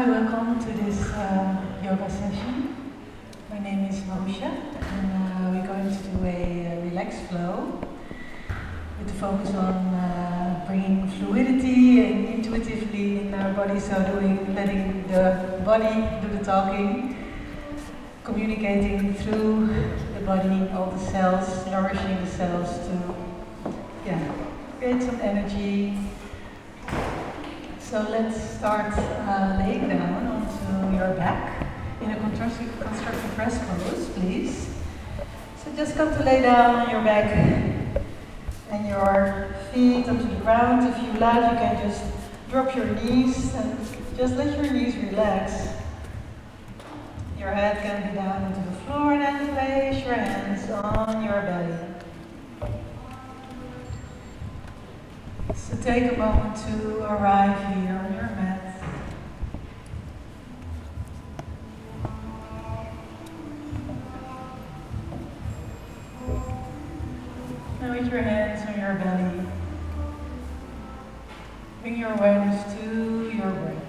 Hi, welcome to this yoga session. My name is Marusha, and we're going to do a relaxed flow with the focus on bringing fluidity and intuitively in our body, so letting the body do the talking, communicating through the body, all the cells, nourishing the cells to create some energy. So let's start laying down onto your back in a constructive rest pose, please. So just come to lay down on your back and your feet onto the ground. If you like, you can just drop your knees and just let your knees relax. Your head can be down onto the floor, and then place your hands on your belly. So take a moment to arrive here on your mat. And with your hands on your belly, bring your awareness to your breath.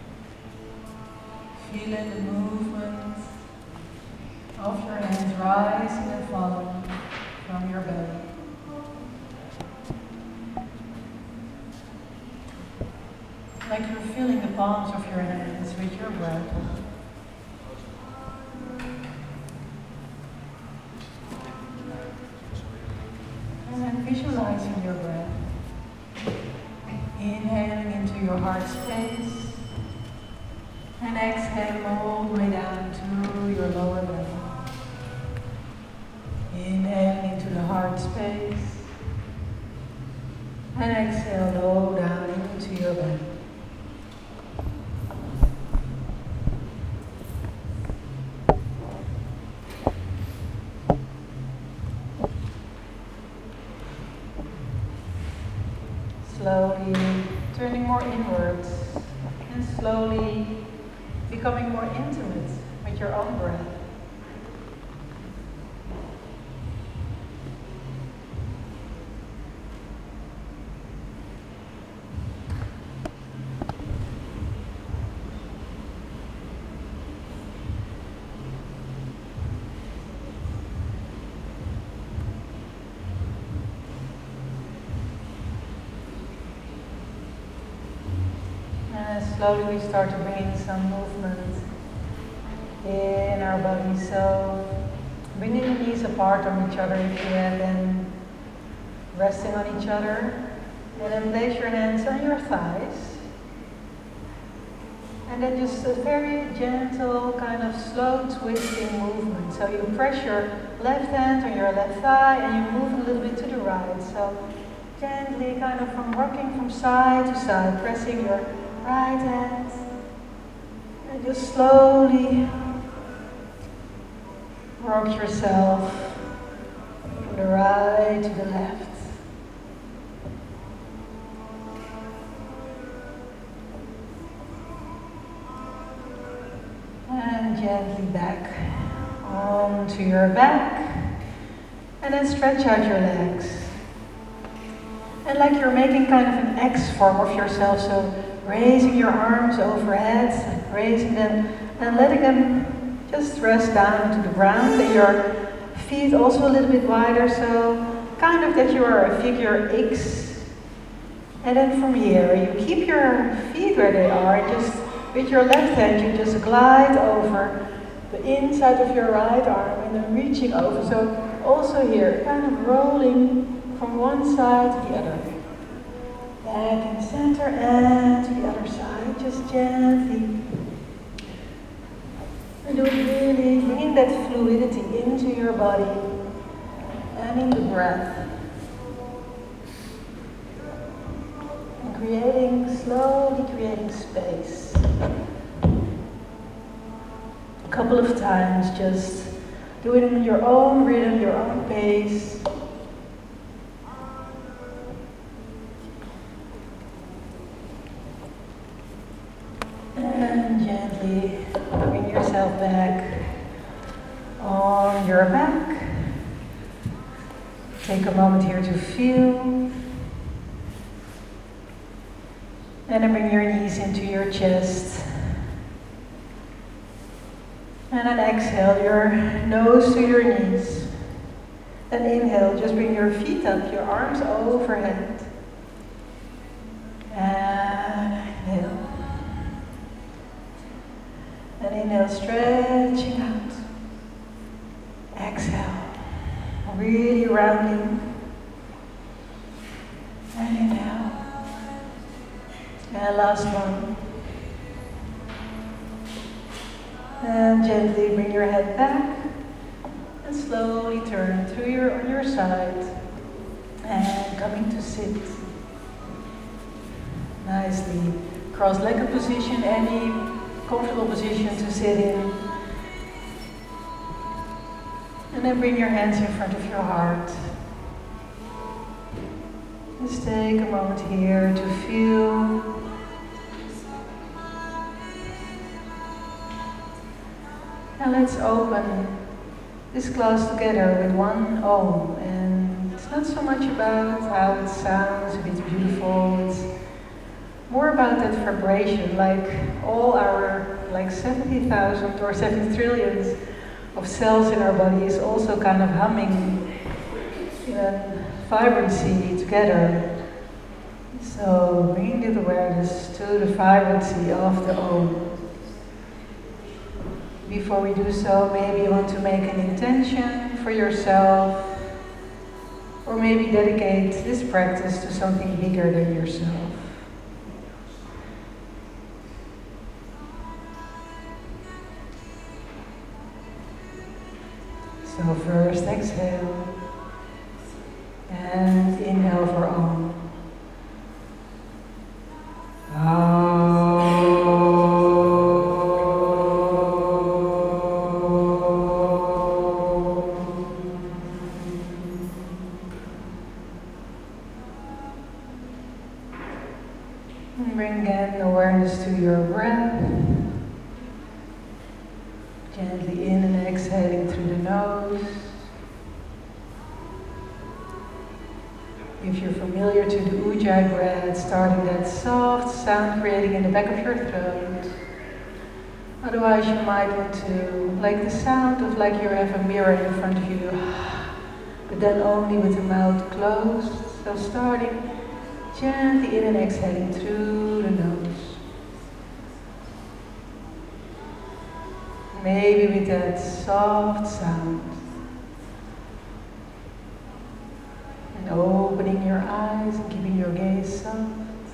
Feeling the movement of your hands rising and falling from your belly. Like you're filling the palms of your hands with your breath. And then visualizing your breath. Inhaling into your heart space. And exhale all the way down to your lower belly. Inhaling into the heart space. And exhale low down into your belly. Slowly turning more inwards and slowly becoming more intimate with your own breath. Slowly we start to bring in some movement in our body. So bringing the knees apart on each other if you have them, resting on each other. And then place your hands on your thighs. And then just a very gentle, kind of slow twisting movement. So you press your left hand on your left thigh and you move a little bit to the right. So gently kind of from rocking from side to side, pressing your right hand, and just slowly rock yourself from the right to the left. And gently back onto your back, and then stretch out your legs. And like you're making kind of an X form of yourself, so raising your arms overhead, raising them and letting them just rest down to the ground, and your feet also a little bit wider, so kind of that you are a figure X. And then from here, you keep your feet where they are, just with your left hand, you just glide over the inside of your right arm and then reaching over. So also here, kind of rolling from one side to the other. Back in the center and to the other side, just gently. And do it really, bringing that fluidity into your body and in the breath. And slowly creating space. A couple of times, just do it in your own rhythm, your own pace. And gently bring yourself back on your back. Take a moment here to feel. And then bring your knees into your chest. And then exhale your nose to your knees. And inhale, just bring your feet up, your arms overhead. And inhale. And inhale, stretching out. Exhale, really rounding. And inhale. And last one. And gently bring your head back. And slowly turn on your side. And coming to sit. Nicely. Cross-legged position, any comfortable position to sit in. And then bring your hands in front of your heart. Just take a moment here to feel. And let's open this class together with one Om. And it's not so much about how it sounds, if it's beautiful, it's more about that vibration, like all our 70,000 or 70 trillions of cells in our body is also kind of humming in a vibrancy together. So bring the awareness to the vibrancy of the Om. Before we do so, maybe you want to make an intention for yourself, or maybe dedicate this practice to something bigger than yourself. So first exhale and inhale for Om. And bring again awareness to your breath. Gently in and exhaling through the nose. If you're familiar to the Ujjayi breath, starting that soft sound creating in the back of your throat. Otherwise you might want to, like the sound of like you have a mirror in front of you, but then only with the mouth closed. So starting gently in and exhaling through the nose. Maybe with that soft sound. And opening your eyes and keeping your gaze soft.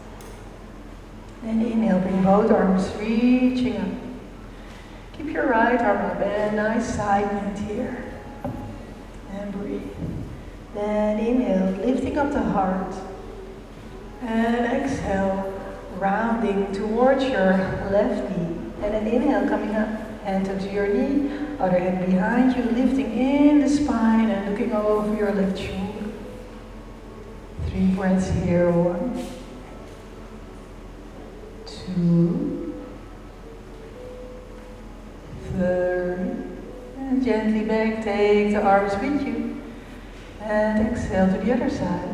And inhale, bring both arms reaching up. Keep your right arm up and nice side bend here. And breathe. Then inhale, lifting up the heart. And exhale, rounding towards your left knee. And then inhale, coming up. Hand onto your knee, other hand behind you, lifting in the spine and looking over your left shoulder. 3 breaths here. 1, 2, 3. And gently back, take the arms with you. And exhale to the other side.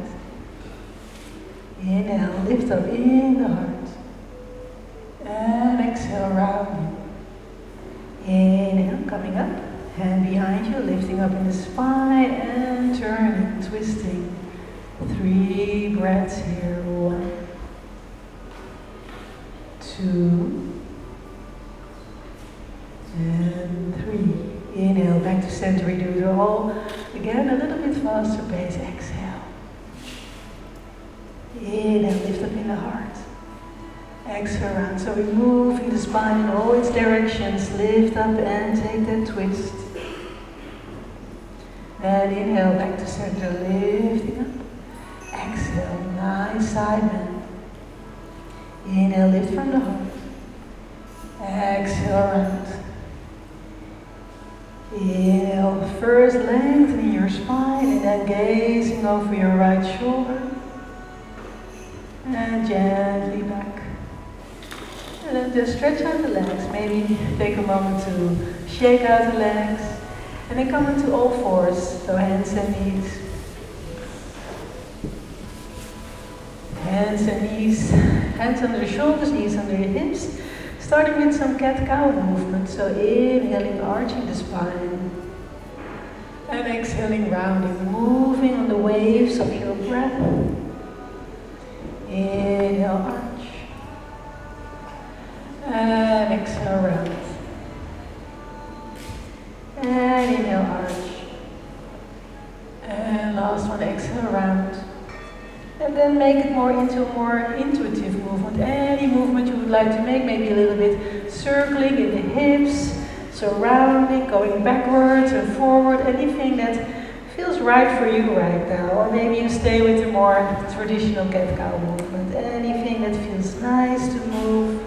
Inhale, lift up in the heart. And exhale, rounding. Inhale, coming up, hand behind you, lifting up in the spine and turning, twisting. 3 breaths here. 1, 2, and 3. Inhale, back to center, we do it all. Again, a little bit faster pace, exhale. Inhale, lift up in the heart. Exhale around. So we move in the spine in all its directions. Lift up and take that twist. And inhale back to center, lifting up. Exhale, nice side bend. Inhale, lift from the heart. Exhale around. Inhale, first lengthening your spine and then gazing over your right shoulder. And gently back. And then just stretch out the legs. Maybe take a moment to shake out the legs. And then come into all fours. So hands and knees. Hands and knees. Hands under the shoulders, knees under the hips. Starting with some cat-cow movement, so inhaling, arching the spine, and exhaling, rounding, moving on the waves of your breath. Inhale, arch, and exhale, round. And inhale, arch, and last one, exhale, round. And then make it more into a more intuitive movement. Any movement you would like to make, maybe a little bit circling in the hips, surrounding, going backwards and forward, anything that feels right for you right now. Or maybe you stay with the more traditional cat-cow movement. Anything that feels nice to move.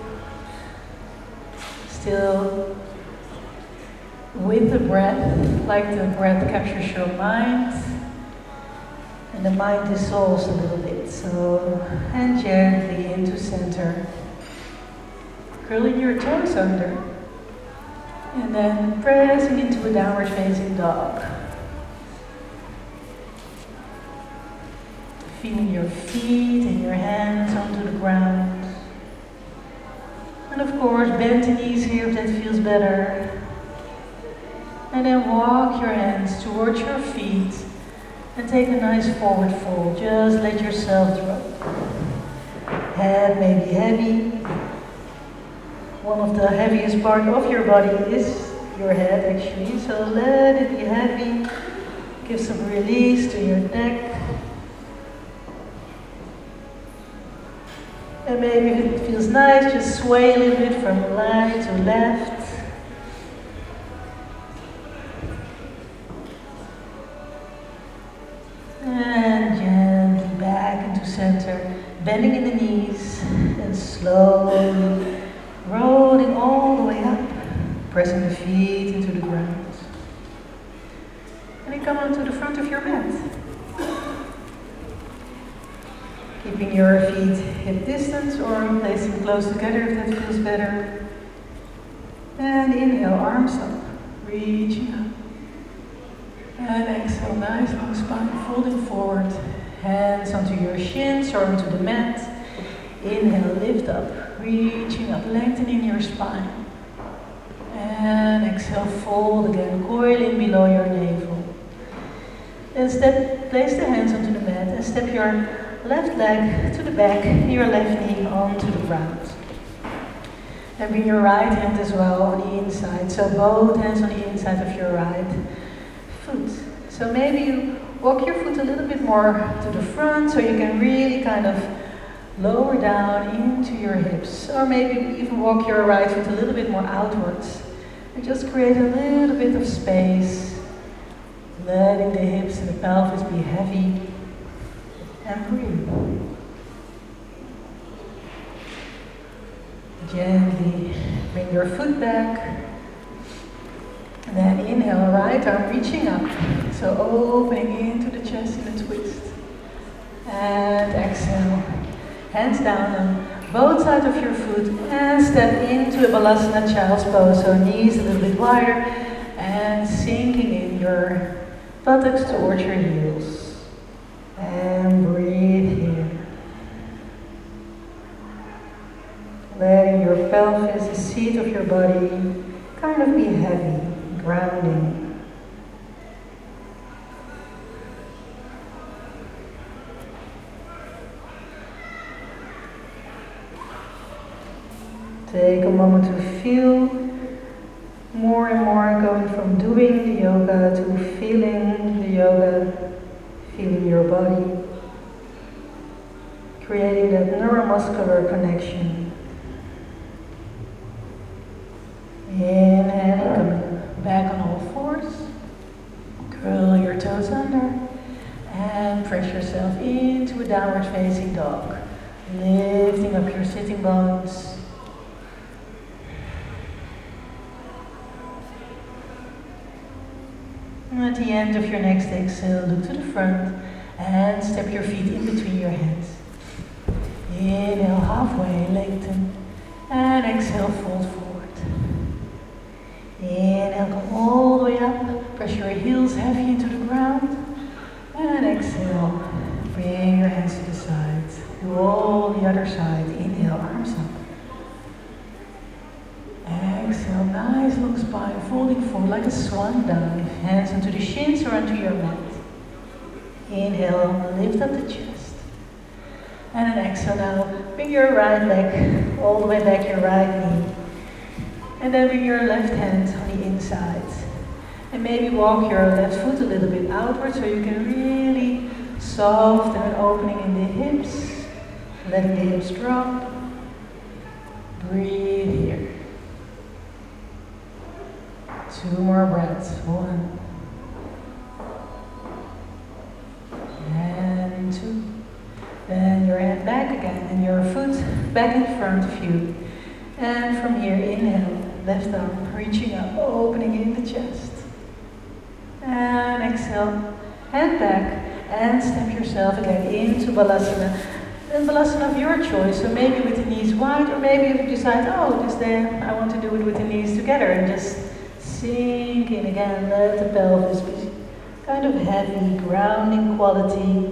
Still with the breath, like the breath captures your mind. And the mind dissolves a little bit, so, and gently into center. Curling your toes under. And then pressing into a downward facing dog. Feeling your feet and your hands onto the ground. And of course, bend the knees here if that feels better. And then walk your hands towards your feet. And take a nice forward fold. Just let yourself drop. Head may be heavy. One of the heaviest part of your body is your head actually. So let it be heavy. Give some release to your neck. And maybe if it feels nice, just sway a little bit from right to left. And gently back into center, bending in the knees, and slowly rolling all the way up, pressing the feet into the ground. And then come onto the front of your mat. Keeping your feet hip distance or placing close together if that feels better. And inhale, arms up, reaching up. And exhale, nice long spine, folding forward. Hands onto your shins or onto the mat. Inhale, lift up, reaching up, lengthening your spine. And exhale, fold again, coiling below your navel. Then place the hands onto the mat and step your left leg to the back, your left knee onto the ground. And bring your right hand as well on the inside, so both hands on the inside of your right foot. So maybe you walk your foot a little bit more to the front so you can really kind of lower down into your hips. Or maybe even walk your right foot a little bit more outwards. And just create a little bit of space, letting the hips and the pelvis be heavy. And breathe. Gently bring your foot back. And then inhale, right arm reaching up. So opening into the chest in a twist. And exhale. Hands down on both sides of your foot. And step into a Balasana Child's Pose. So knees a little bit wider. And sinking in your buttocks towards your heels. And breathe here. Letting your pelvis, the seat of your body, kind of be heavy. Grounding. Take a moment to feel more and more, going from doing the yoga to feeling the yoga, feeling your body, creating that neuromuscular connection. Inhaling, coming back on all fours. Curl your toes under and press yourself into a downward facing dog. Lifting up your sitting bones. And at the end of your next exhale, look to the front and step your feet in between your hands. Inhale, halfway, lengthen. And exhale, fold forward. Inhale, come all the way up. Press your heels heavy into the ground. And exhale, bring your hands to the sides. Do all the other side. Inhale, arms up. long spine, folding forward like a swan dive. Hands onto the shins or onto your mat. Inhale, lift up the chest. And then exhale now, bring your right leg all the way back, your right knee. And then bring your left hand on the inside. And maybe walk your left foot a little bit outward so you can really soften and opening in the hips. Letting the hips drop. Breathe here. 2 more breaths. 1. And 2. Then your head back again and your foot back in front of you. And from here, inhale, left arm reaching up, opening in the chest. And exhale, hand back and step yourself again into Balasana. And Balasana of your choice, so maybe with the knees wide, or maybe if you decide, oh, this day I want to do it with the knees together, and just sink in again, let the pelvis be kind of heavy, grounding quality.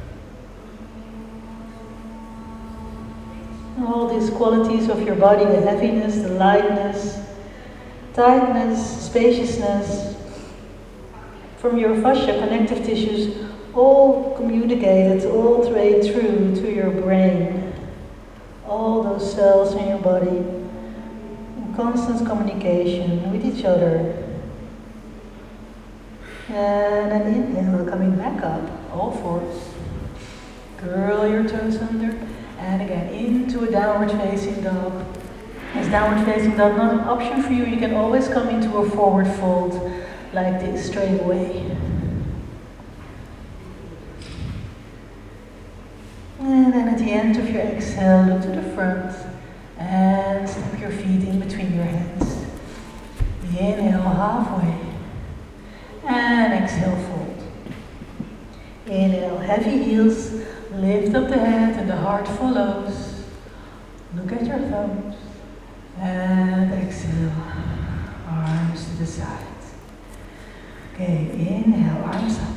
All these qualities of your body, the heaviness, the lightness, tightness, spaciousness, from your fascia, connective tissues, all communicated all the way through to your brain. All those cells in your body in constant communication with each other. And then inhale, coming back up, all fours. Curl your toes under. And again, into a downward facing dog. As downward facing dog not an option for you, you can always come into a forward fold like this straight away. And then at the end of your exhale, look to the front and step your feet in between your hands. Inhale halfway and exhale fold. Inhale, heavy heels, lift up the head and the heart follows. Look at your thumbs and exhale, arms to the side. Okay, inhale, arms up.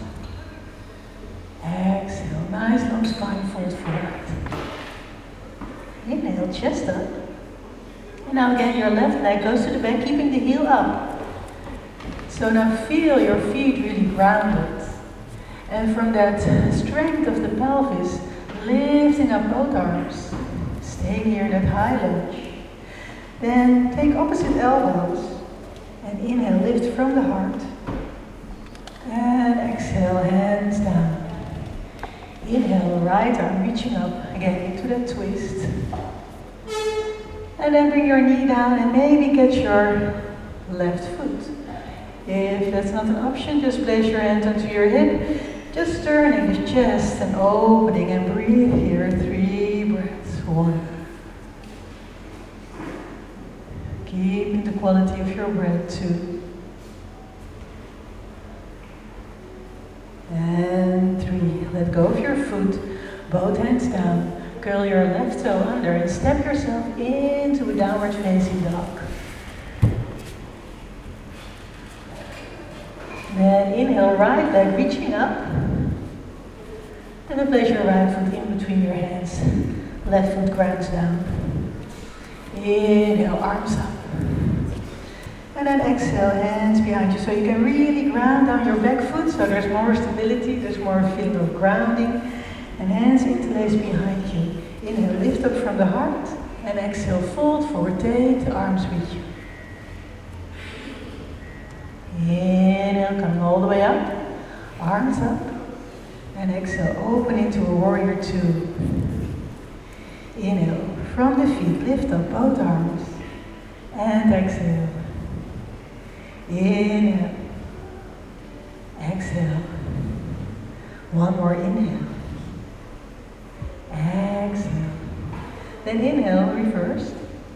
Exhale, nice long spine, fold forward. Inhale, chest up. And now again, your left leg goes to the back, keeping the heel up. So now feel your feet really grounded. And from that strength of the pelvis, lifting up both arms. Stay near that high lunge. Then take opposite elbows. And inhale, lift from the heart. And exhale, hands down. Inhale, right arm reaching up again into that twist. And then bring your knee down and maybe get your left foot. If that's not an option, just place your hand onto your hip, just turning the chest and opening and breathe here. 3 breaths. 1. Keeping the quality of your breath. 2. And 3. Let go of your foot, both hands down. Curl your left toe under and step yourself into a downward facing dog. Then inhale, right leg reaching up. And then place your right foot in between your hands. Left foot grounds down. Inhale, arms up. And then exhale, hands behind you. So you can really ground down your back foot, so there's more stability, there's more feeling of grounding. And hands interlaced behind you. Inhale, lift up from the heart. And exhale, fold forward, take the arms with you. Inhale, coming all the way up. Arms up. And exhale, open into a warrior 2. Inhale, from the feet, lift up both arms. And exhale. Inhale. Exhale. One more inhale. Exhale. Then inhale, reverse.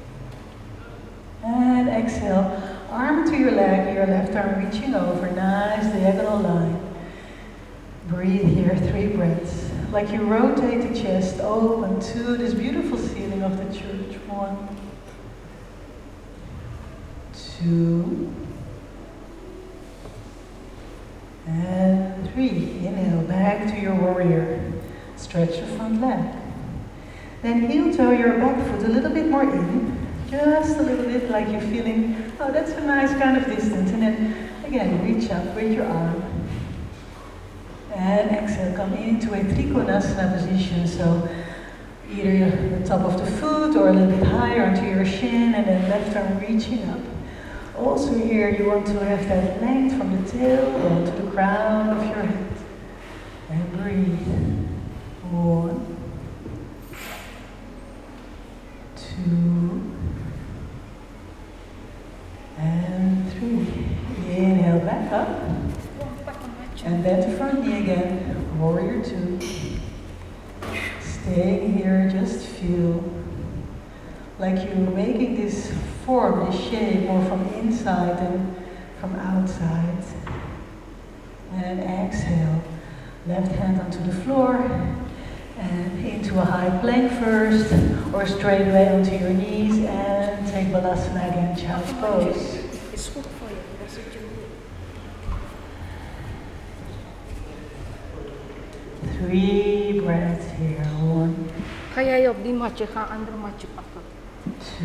And exhale. Arm to your leg, your left arm reaching over. Nice diagonal line. Breathe here, 3 breaths. Like you rotate the chest open to this beautiful ceiling of the church. 1, 2, and 3. Inhale, back to your warrior. Stretch your front leg. Then heel toe your back foot a little bit more in. Just a little bit like you're feeling, oh, that's a nice kind of distance. And then again, reach up with your arm. And exhale, come into a Trikonasana position. So either the top of the foot or a little bit higher onto your shin, and then left arm reaching up. Also here you want to have that length from the tail down to the crown of your head. And breathe. 1, 2, and 3. Inhale back up. And bend the front knee again. Warrior 2. Staying here, just feel like you're making this form, this shape, more from inside than from outside. And exhale. Left hand onto the floor. And into a high plank first, or straight away onto your knees, and take Balasana again, child's pose. It's good for you. That's what you need. 3 breaths here. 1, Kaya yok di maçı kan under maçı patlat. 2,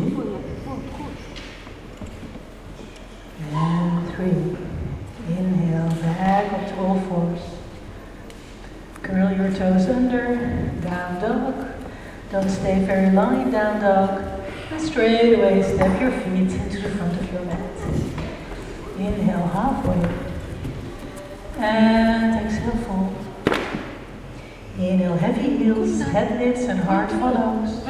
and 3. Inhale, back up to all fours. Curl your toes under, down dog. Don't stay very long in down dog. And straight away step your feet into the front of your mat. Inhale halfway. And exhale fold. Inhale heavy heels, head lifts and heart follows.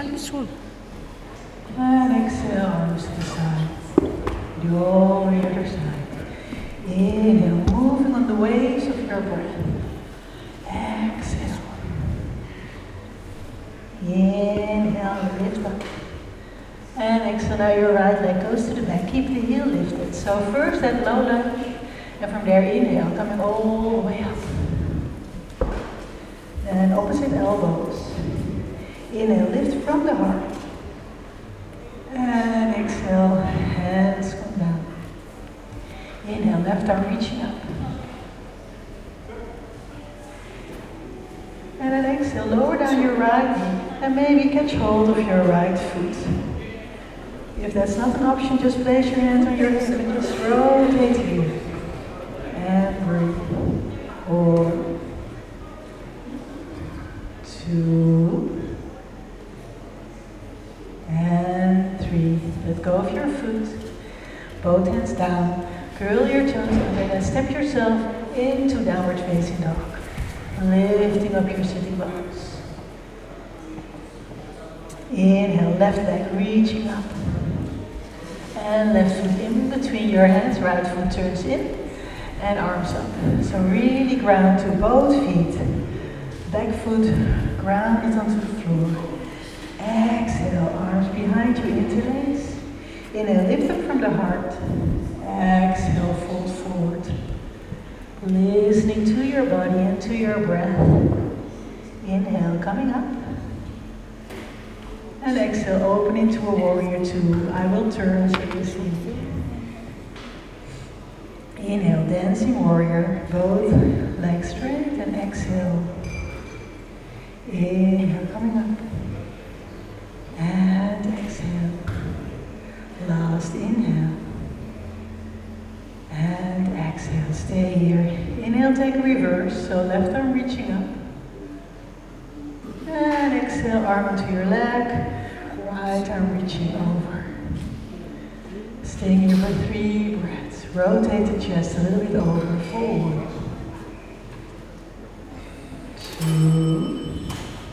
And exhale arms to the side. Do all the other side. Inhale, moving on the waves of your breath. Exhale. Inhale, lift up. And exhale, now your right leg goes to the back. Keep the heel lifted. So first that low lunge. And from there, inhale, coming all the way up. And opposite elbows. Inhale, lift from the heart. And exhale, hands come down. Inhale, left arm reaching up. And then exhale, lower down your right knee and maybe catch hold of your right foot. If that's not an option, just place your hands on your hips and just rotate here. And breathe. 4, 2, and 3. Let go of your foot. Both hands down. Curl your toes under and step yourself into downward facing dog. Lifting up your sitting bones. Inhale, left leg reaching up. And left foot in between your hands, right foot turns in. And arms up. So really ground to both feet. Back foot grounded onto the floor. Exhale, arms behind you, interlace. Inhale, lift up from the heart. Exhale, fold forward. Listening to your body and to your breath. Inhale, coming up. And exhale, open into a warrior 2. I will turn so you see. Inhale, dancing warrior. Both legs straight and exhale. Inhale, coming up. And exhale. Last inhale. And exhale, stay here. Inhale, take a reverse, so left arm reaching up. And exhale, arm onto your leg, right arm reaching over. Staying here for 3 breaths. Rotate the chest a little bit over, forward. 2.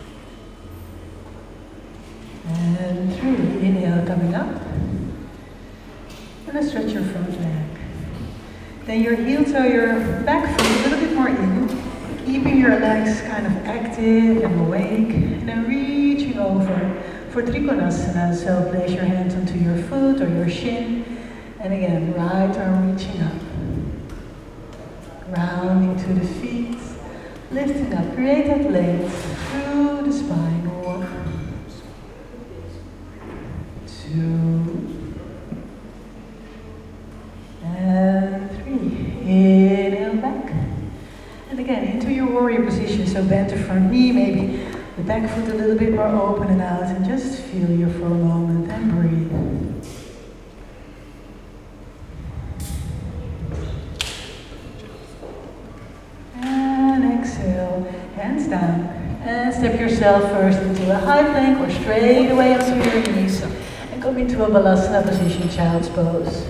And 3. Inhale, coming up. And then stretch your front leg. Then your heels are your back foot a little bit more in, keeping your legs kind of active and awake, and then reaching over for Trikonasana. So place your hands onto your foot or your shin, and again, right arm reaching up. Grounding to the feet, lifting up, create that length through the spine. 1, 2, and 3. Inhale back. And again, into your warrior position. So bend the front knee, maybe the back foot a little bit more open and out, and just feel here for a moment and breathe. And exhale, hands down. And step yourself first into a high plank or straight away onto your knees. And come into a Balasana position, child's pose.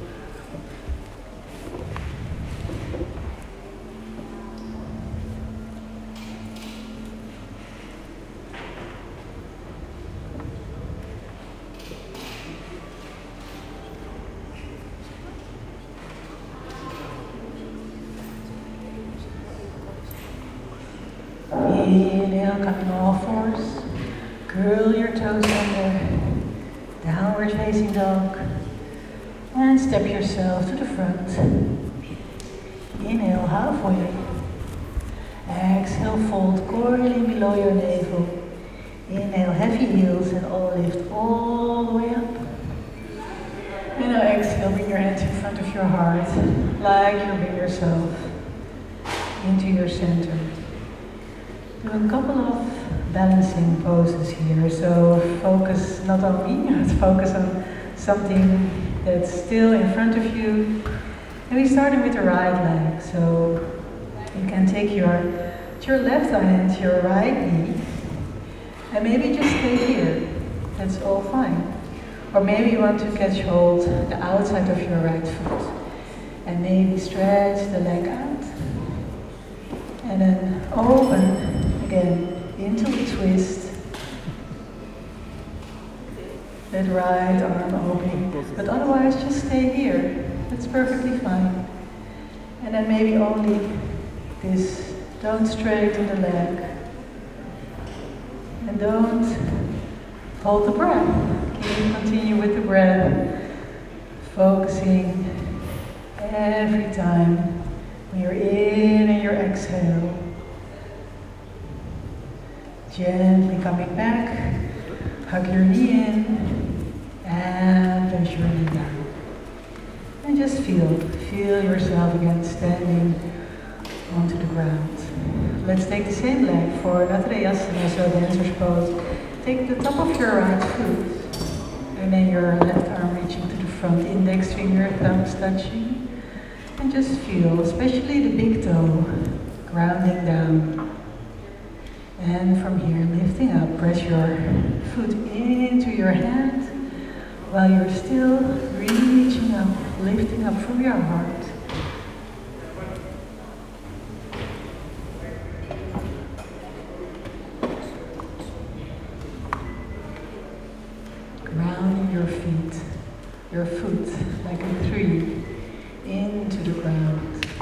Inhale, coming all fours. Curl your toes under. Downward facing dog. And step yourself to the front. Inhale, halfway. Exhale, fold coiling below your navel. Inhale, heavy heels and all lift all the way up. And now exhale, bring your hands in front of your heart, like you bring yourself into your center. Do a couple of balancing poses here, so focus not on me, but focus on something that's still in front of you. And we started with the right leg, so you can take your left hand to your right knee, and maybe just stay here, that's all fine. Or maybe you want to catch hold the outside of your right foot, and maybe stretch the leg out, and then open again into a twist. That right arm open, but otherwise just stay here. That's perfectly fine. And then maybe only this. Don't straighten the leg. And don't hold the breath. Continue with the breath, focusing every time when you're in and you're exhale. Gently coming back, hug your knee in, and place your knee down. And just feel yourself again standing onto the ground. Let's take the same leg for Natrayasana, so dancer's pose. Take the top of your right foot, and then your left arm reaching to the front, index finger, thumbs touching. And just feel, especially the big toe, grounding down. And from here, lifting up, press your foot into your hand while you're still reaching up, lifting up from your heart. Grounding your feet, your foot like a tree into the ground.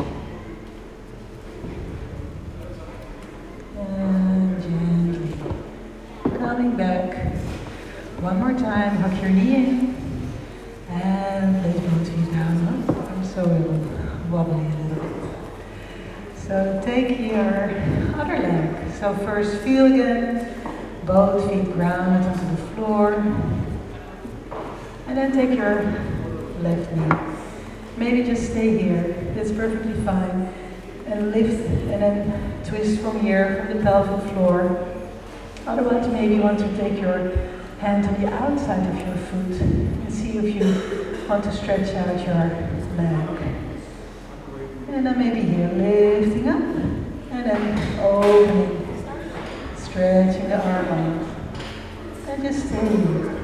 Coming back, one more time, hug your knee in, and place both feet down. Oh, I'm so wobbly a little bit. So take your other leg. So first feel again, both feet grounded onto the floor, and then take your left knee. Maybe just stay here, that's perfectly fine, and lift, and then twist from here, from the pelvic floor. Otherwise, maybe you want to take your hand on the outside of your foot and see if you want to stretch out your leg. And then maybe here, lifting up, and then opening, stretching the arm out. And just stay here.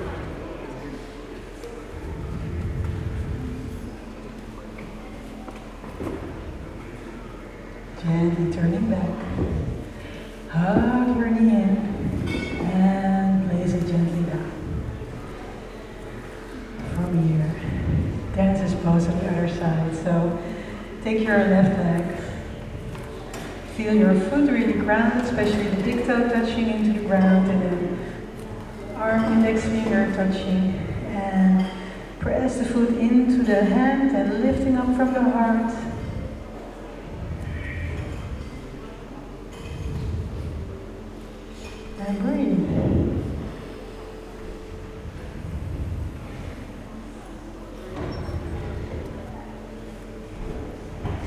Gently turning back. Hug your knee in. And place it gently down. From here, dancer's pose on the other side. So take your left leg. Feel your foot really grounded, especially the big toe touching into the ground, and then arm index finger touching. And press the foot into the hand and lifting up from the heart. And breathe.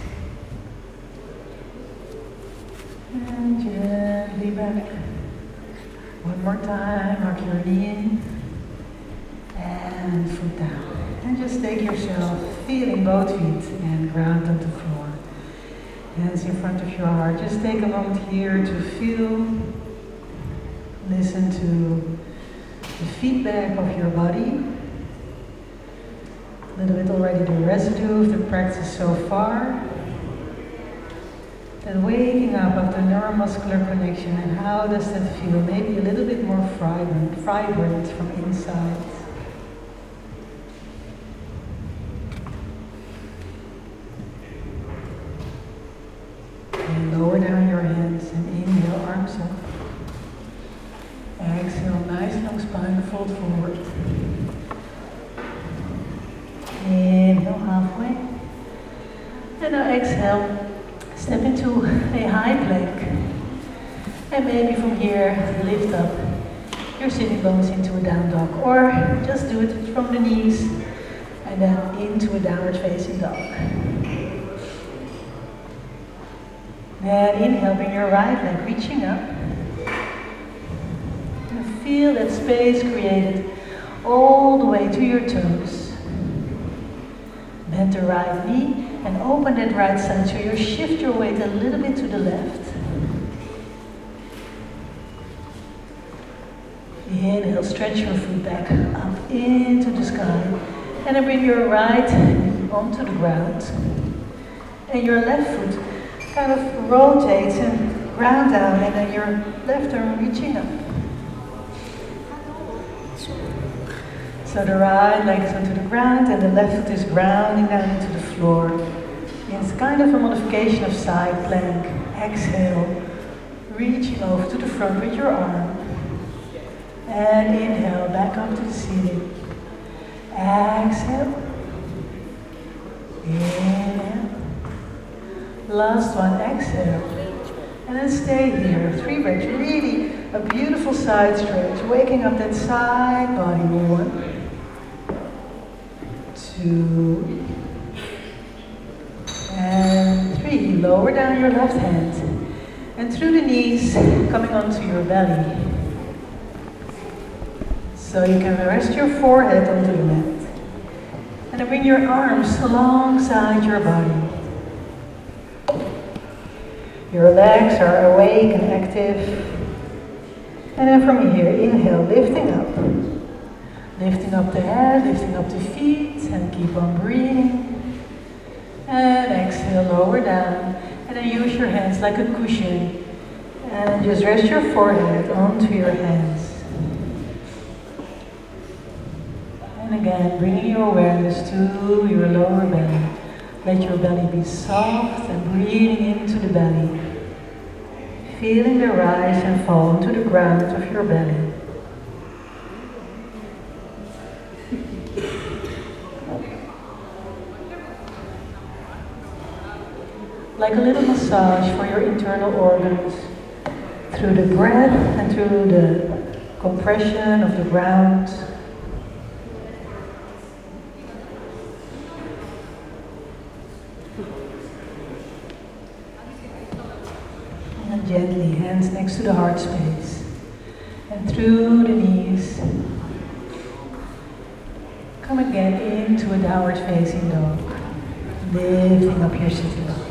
And gently back. One more time, arc your knee in and foot down. And just take yourself, feeling both feet and ground on the floor. Hands in front of your heart. Just take a moment here to feel, listen to the feedback of your body. A little bit already the residue of the practice so far. Then waking up of the neuromuscular connection, and how does that feel? Maybe a little bit more vibrant from inside. And lower down your hands and inhale, arms up. Exhale, nice long spine, fold forward. Inhale halfway. And now exhale, step into a high plank. And maybe from here, lift up your sitting bones into a down dog. Or just do it from the knees and then into a downward facing dog. Then inhale, bring your right leg reaching up. And feel that space created all the way to your toes. Bend the right knee and open that right side so you shift your weight a little bit to the left. Inhale, stretch your foot back up into the sky. And then bring your right knee onto the ground. And your left foot kind of rotates and ground down, and then your left arm reaching up. So the right leg is onto the ground and the left foot is grounding down into the floor. It's kind of a modification of side plank. Exhale, reaching over to the front with your arm. And inhale, back up to the ceiling. Exhale. Inhale. Last one, exhale. And then stay here. 3 breaths. Really a beautiful side stretch. Waking up that side body. 1, 2, and 3. Lower down your left hand. And through the knees, coming onto your belly. So you can rest your forehead onto the mat. And then bring your arms alongside your body. Your legs are awake and active. And then from here, inhale, lifting up. Lifting up the head, lifting up the feet, and keep on breathing. And exhale, lower down. And then use your hands like a cushion. And just rest your forehead onto your hands. And again, bringing your awareness to your lower belly. Let your belly be soft and breathing into the belly. Feeling the rise and fall into the ground of your belly. Like a little massage for your internal organs. Through the breath and through the compression of the ground. And gently, hands next to the heart space. And through the knees. Come again into a downward facing dog. Lifting up your sitting bones.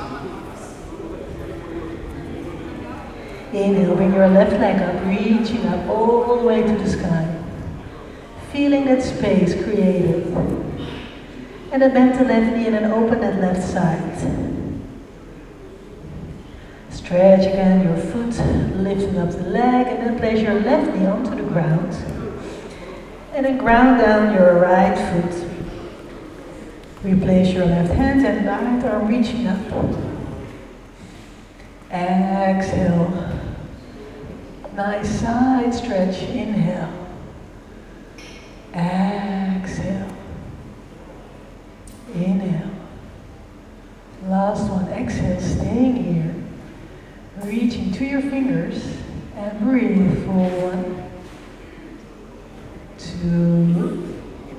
Inhale, bring your left leg up, reaching up all the way to the sky. Feeling that space created. And then bend the left knee and then open that left side. Stretch again your foot, lifting up the leg, and then place your left knee onto the ground. And then ground down your right foot. Replace your left hand and right arm reaching up. Exhale. Nice side stretch. Inhale. Exhale. Inhale. Last one. Exhale. Staying here. Reaching to your fingers and breathe for 1, 2,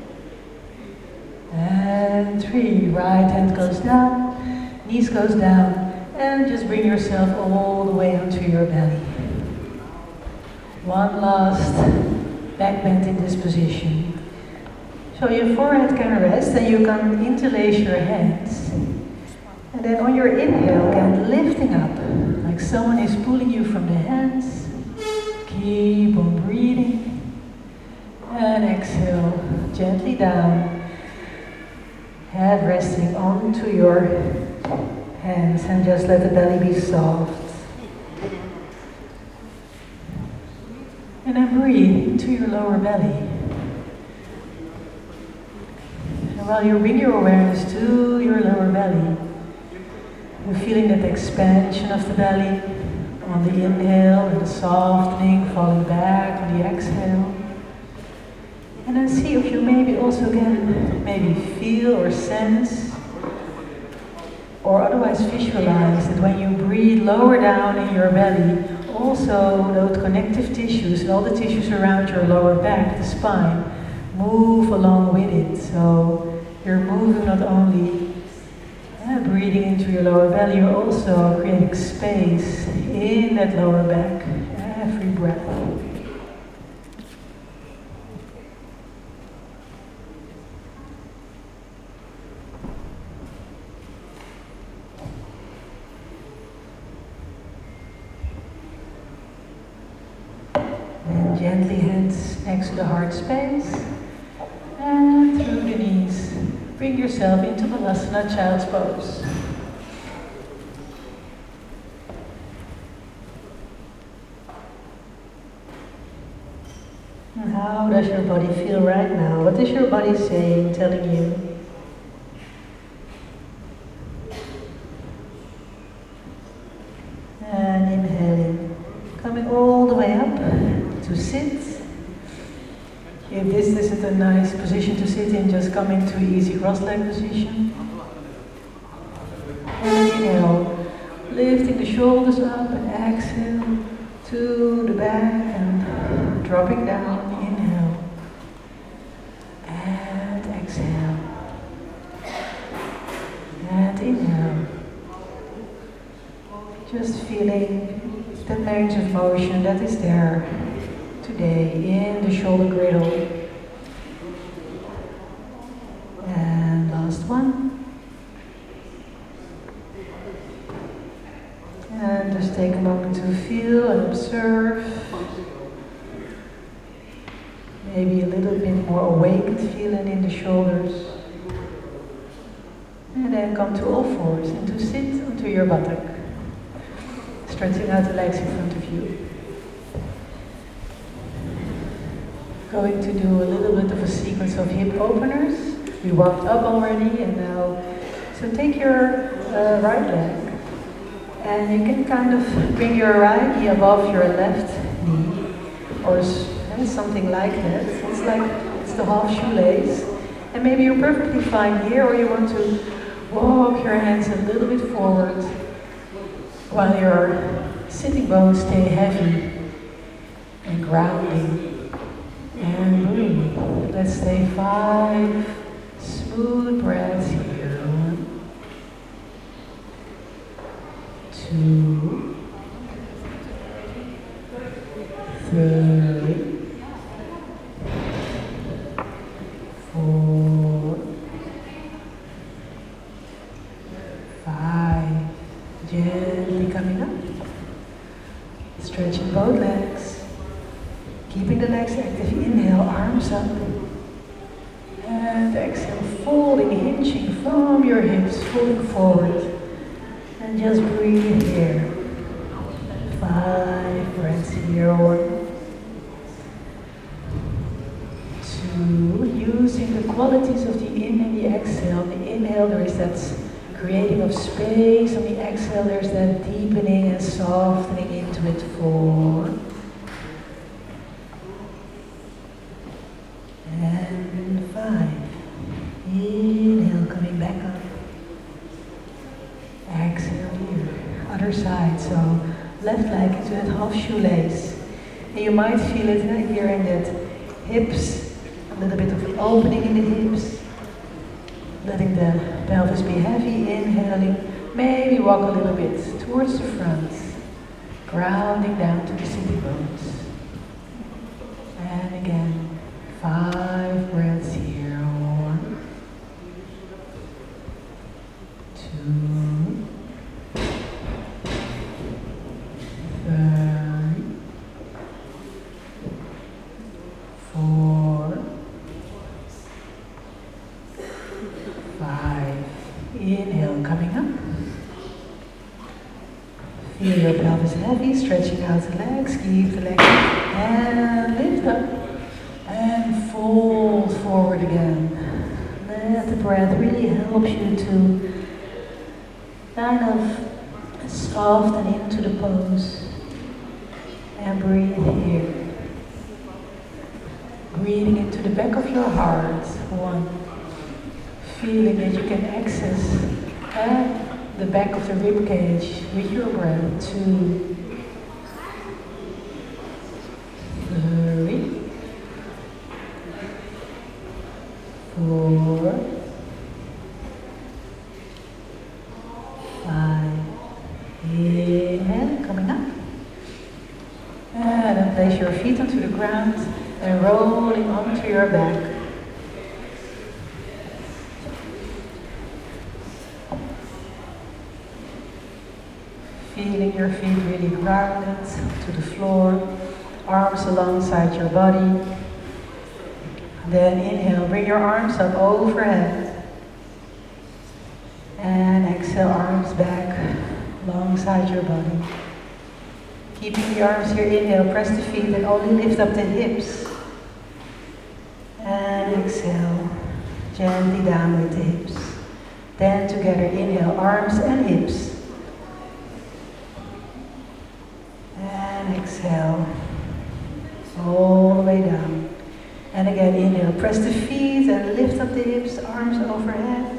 and 3. Right hand goes down, knees goes down, and just bring yourself all the way onto your belly. One last back bend in this position. So your forehead can rest and you can interlace your hands. And then on your inhale, again lifting up, like someone is pulling you from the hands. Keep on breathing. And exhale, gently down. Head resting onto your hands and just let the belly be soft. And then breathe into your lower belly. And while you bring your awareness to your lower belly, you're feeling that expansion of the belly on the inhale and the softening falling back on the exhale. And then see if you maybe also can maybe feel or sense or otherwise visualize that when you breathe lower down in your belly, also those connective tissues and all the tissues around your lower back, the spine, move along with it. So you're moving not only breathing into your lower belly, you're also creating space in that lower back every breath. And gently hands next to the heart space and through the knees. Bring yourself into Balasana, Child's Pose. And how does your body feel right now? What is your body saying, telling you? And inhaling, coming all the way up to sit. If this isn't a nice position to sit in, just come into easy cross-leg position. And inhale, lifting the shoulders up and exhale to the back and dropping down. Inhale and exhale and inhale. Just feeling that range of motion that is there today in the shoulder girdle. And last one. And just take a moment to feel and observe. Maybe a little bit more awakened feeling in the shoulders. And then come to all fours and to sit onto your buttock. Stretching out the legs in front of you. Going to do a little bit of a sequence of hip openers. We warmed up already and now, so take your right leg and you can kind of bring your right knee above your left knee or something like that. It's like it's the half shoelace and maybe you're perfectly fine here or you want to walk your hands a little bit forward while your sitting bones stay heavy and grounding. And breathe. Let's stay 5 smooth breaths here. 1, 2, 3, 4, 5. Gently coming up. Stretching both legs. Keeping the legs active, inhale, arms up. And exhale, folding, hinging from your hips, folding forward. And just breathe here. 5 breaths here. 1, 2. Using the qualities of the in and the exhale. On the inhale, there is that creating of space. On the exhale, there's that deepening and softening into it. 4. And 5. Inhale, coming back up. Exhale here. Other side, so left leg into that half shoelace. And you might feel it here in that hips, a little bit of an opening in the hips. Letting the pelvis be heavy, inhaling. Maybe walk a little bit towards the front. Grounding down to the sitting bones. And again, 5 breaths here. 1, 2, 3, 4, 5. Inhale, coming up. Feel your pelvis heavy, stretching out the legs, keep the legs up, and lift up, and fold forward again. Let the breath really help you to kind of soften into the pose, and breathe here. Breathing into the back of your heart, 1. Feeling that you can access the back of the rib cage with your breath, 2, 3, 4, 5. Inhale, coming up. And then place your feet onto the ground and rolling onto your back. Feeling your feet really grounded to the floor, arms alongside your body. Then inhale, bring your arms up overhead. And exhale, arms back alongside your body. Keeping the arms here, inhale, press the feet and only lift up the hips. And exhale, gently down with the hips. Then together, inhale, arms and hips. And exhale, all the way down. And again, inhale, press the feet and lift up the hips, arms overhead.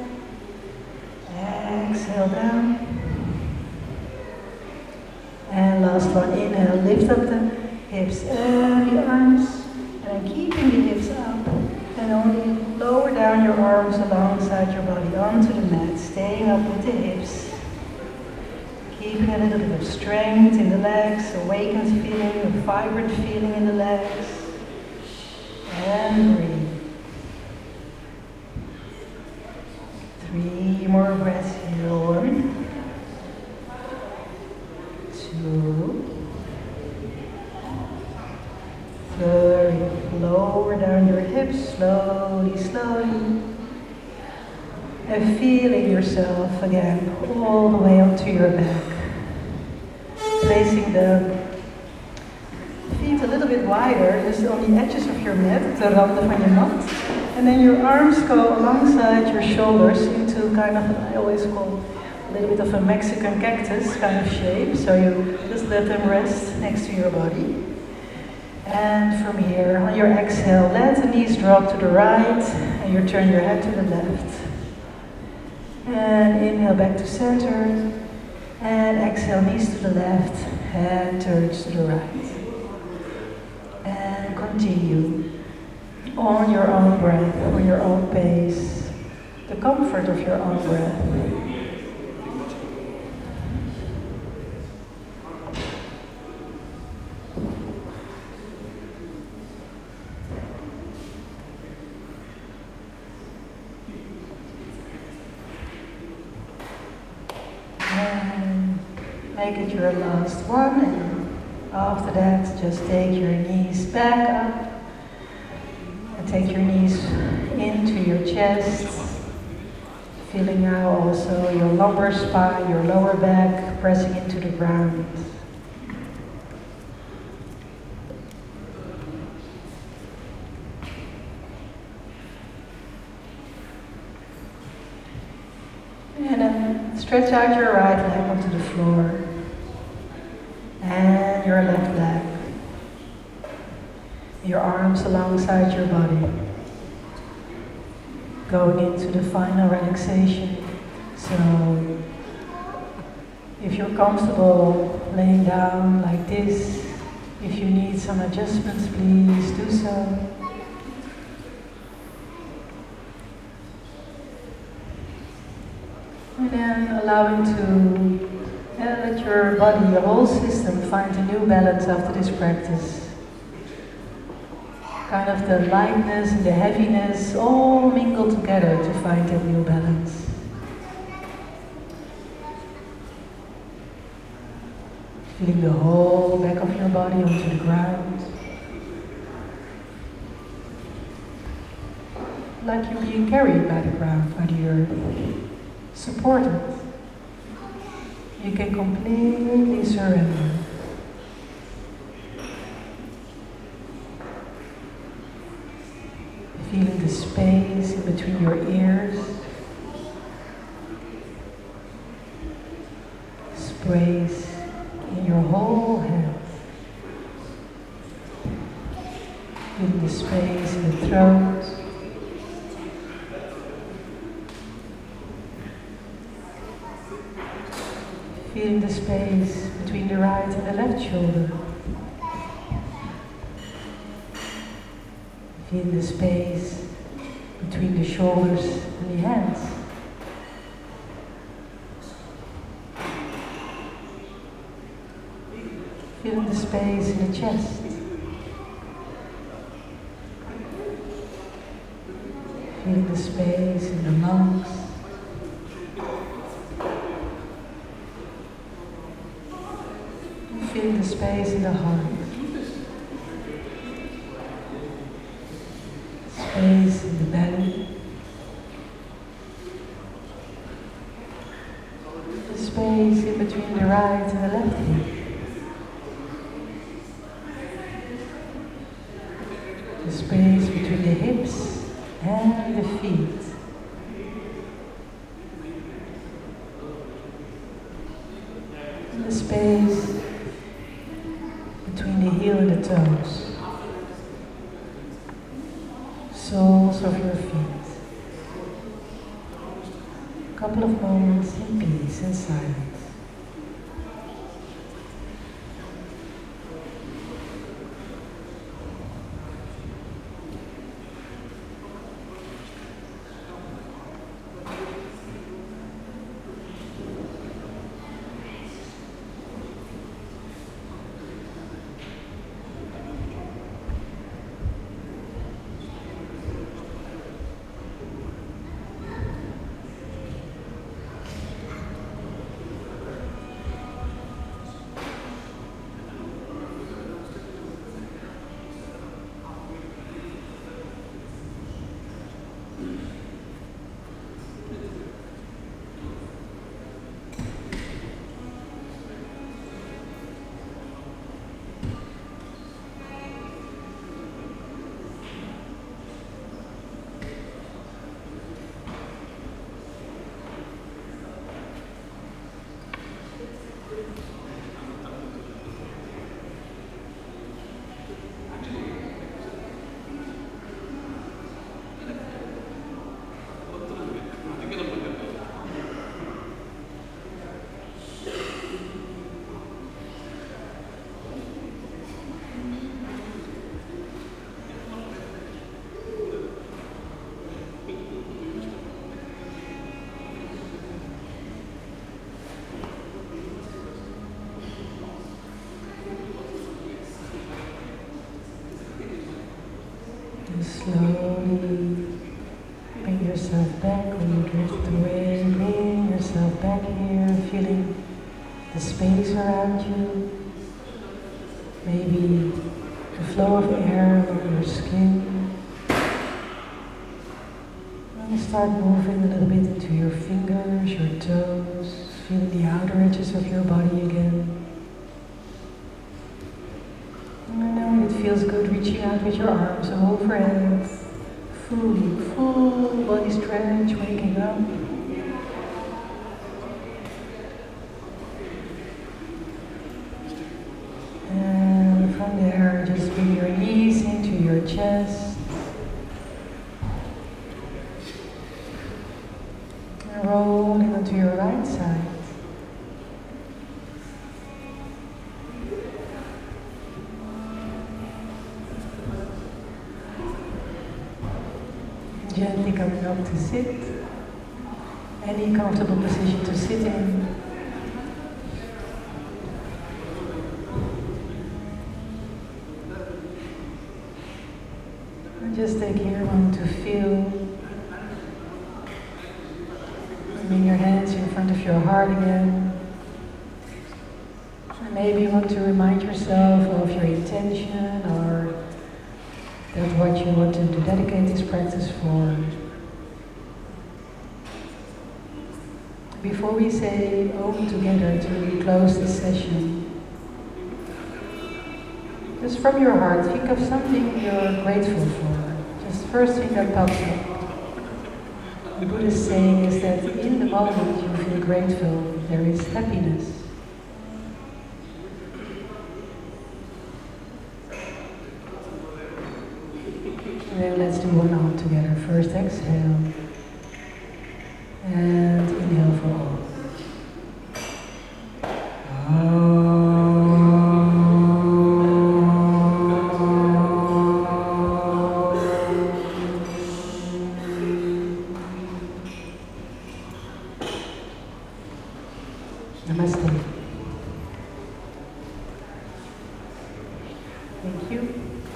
Exhale down. And last one, inhale, lift up the hips and the arms. And then keeping the hips up. And only lower down your arms alongside your body onto the mat, staying up with the hips. Keeping a little bit of strength in the legs, awakened feeling, a vibrant feeling in the legs. And breathe. 3 more breaths here. 1, 2, 3. Lower down your hips slowly, slowly. And feeling yourself again all the way up to your back. Placing the feet a little bit wider, just on the edges of your mat, the randen van je mat. And then your arms go alongside your shoulders into kind of, I always call a little bit of a Mexican cactus kind of shape. So you just let them rest next to your body. And from here, on your exhale, let the knees drop to the right and you turn your head to the left. And inhale back to center. And exhale, knees to the left, head turns to the right. And continue on your own breath, on your own pace, the comfort of your own breath. Make it your last one, and after that just take your knees back up and take your knees into your chest, feeling now also your lumbar spine, your lower back pressing into the ground. And then stretch out your right leg onto the floor. And your left leg. Your arms alongside your body. Going into the final relaxation. So, if you're comfortable laying down like this, if you need some adjustments, please do so. And then allowing to let your body, your whole system find a new balance after this practice. kind of the lightness and the heaviness all mingle together to find that new balance. Feeling the whole back of your body onto the ground. Like you're being carried by the ground, by the earth. Supported. You can completely surrender. Feeling the space in between your ears. Space in your whole head. Feeling the space in the throat. Feeling the space between the right and the left shoulder. Feeling the space between the shoulders and the hands. Feeling the space in the chest. Feeling the space in the lungs. Feeling the space in the heart. Space in the belly. The space in between the right and the left hip. The space between the hips and the feet. And the space between the heel and the toes. Soles of your feet. A couple of moments in peace and silence. Slowly bring yourself back when you drift away. Bring yourself back here, feeling the space around you. Maybe the flow of air along your skin. And start moving a little bit into your fingers, your toes, feeling the outer edges of your body again. It feels good reaching out with your arms overhead, full body stretch, waking up. And from there, just bring your knees into your chest. And rolling onto your right side. Gently coming up to sit. Any comfortable position to sit in. Just take here a moment to feel. Bring your hands in front of your heart again. And maybe you want to remind yourself of your intention or that what you want to dedicate this practice for. Before we say Om together to really close this session, just from your heart, think of something you're grateful for. Just first thing that pops up. The Buddhist saying is that in the moment you feel grateful, there is happiness. And then let's do one arm together. First exhale. And inhale for all. Namaste. Thank you.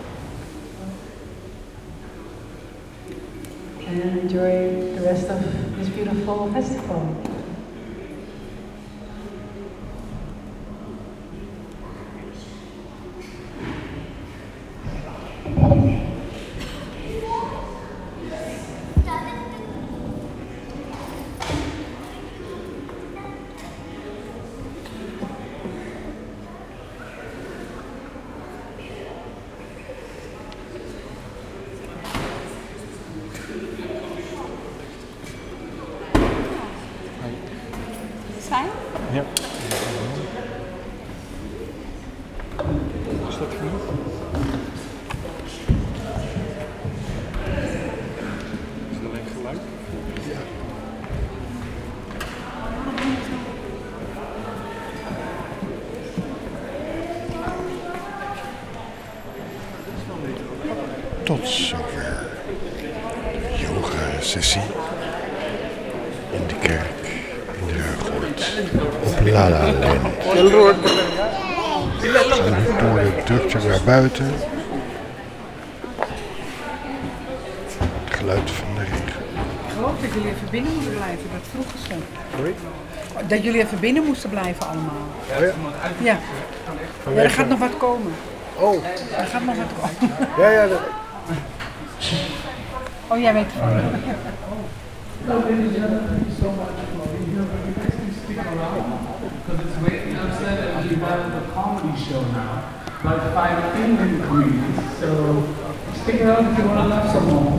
And enjoy the rest of this beautiful festival. Fijn? Ja. Is dat genoeg? Is het alleen geluid? Ja. Tot zover yoga sessie in de kerk in Ruigoord op Lala Land. Door de drukte naar buiten. Het geluid van de regen. Ik geloof dat jullie even binnen moeten blijven, dat vroegen ze. Sorry? Dat jullie even binnen moesten blijven allemaal. Oh ja? Ja. Ja, er gaat nog wat komen. Oh. Er gaat nog wat komen. Ja, ja. Oh, jij weet het van. Hello, ladies and gentlemen, thank you so much for being here. But you guys can stick around because it's waiting upstairs and we have a comedy show now by 5 Indian comedians. So stick around if you want to laugh some more.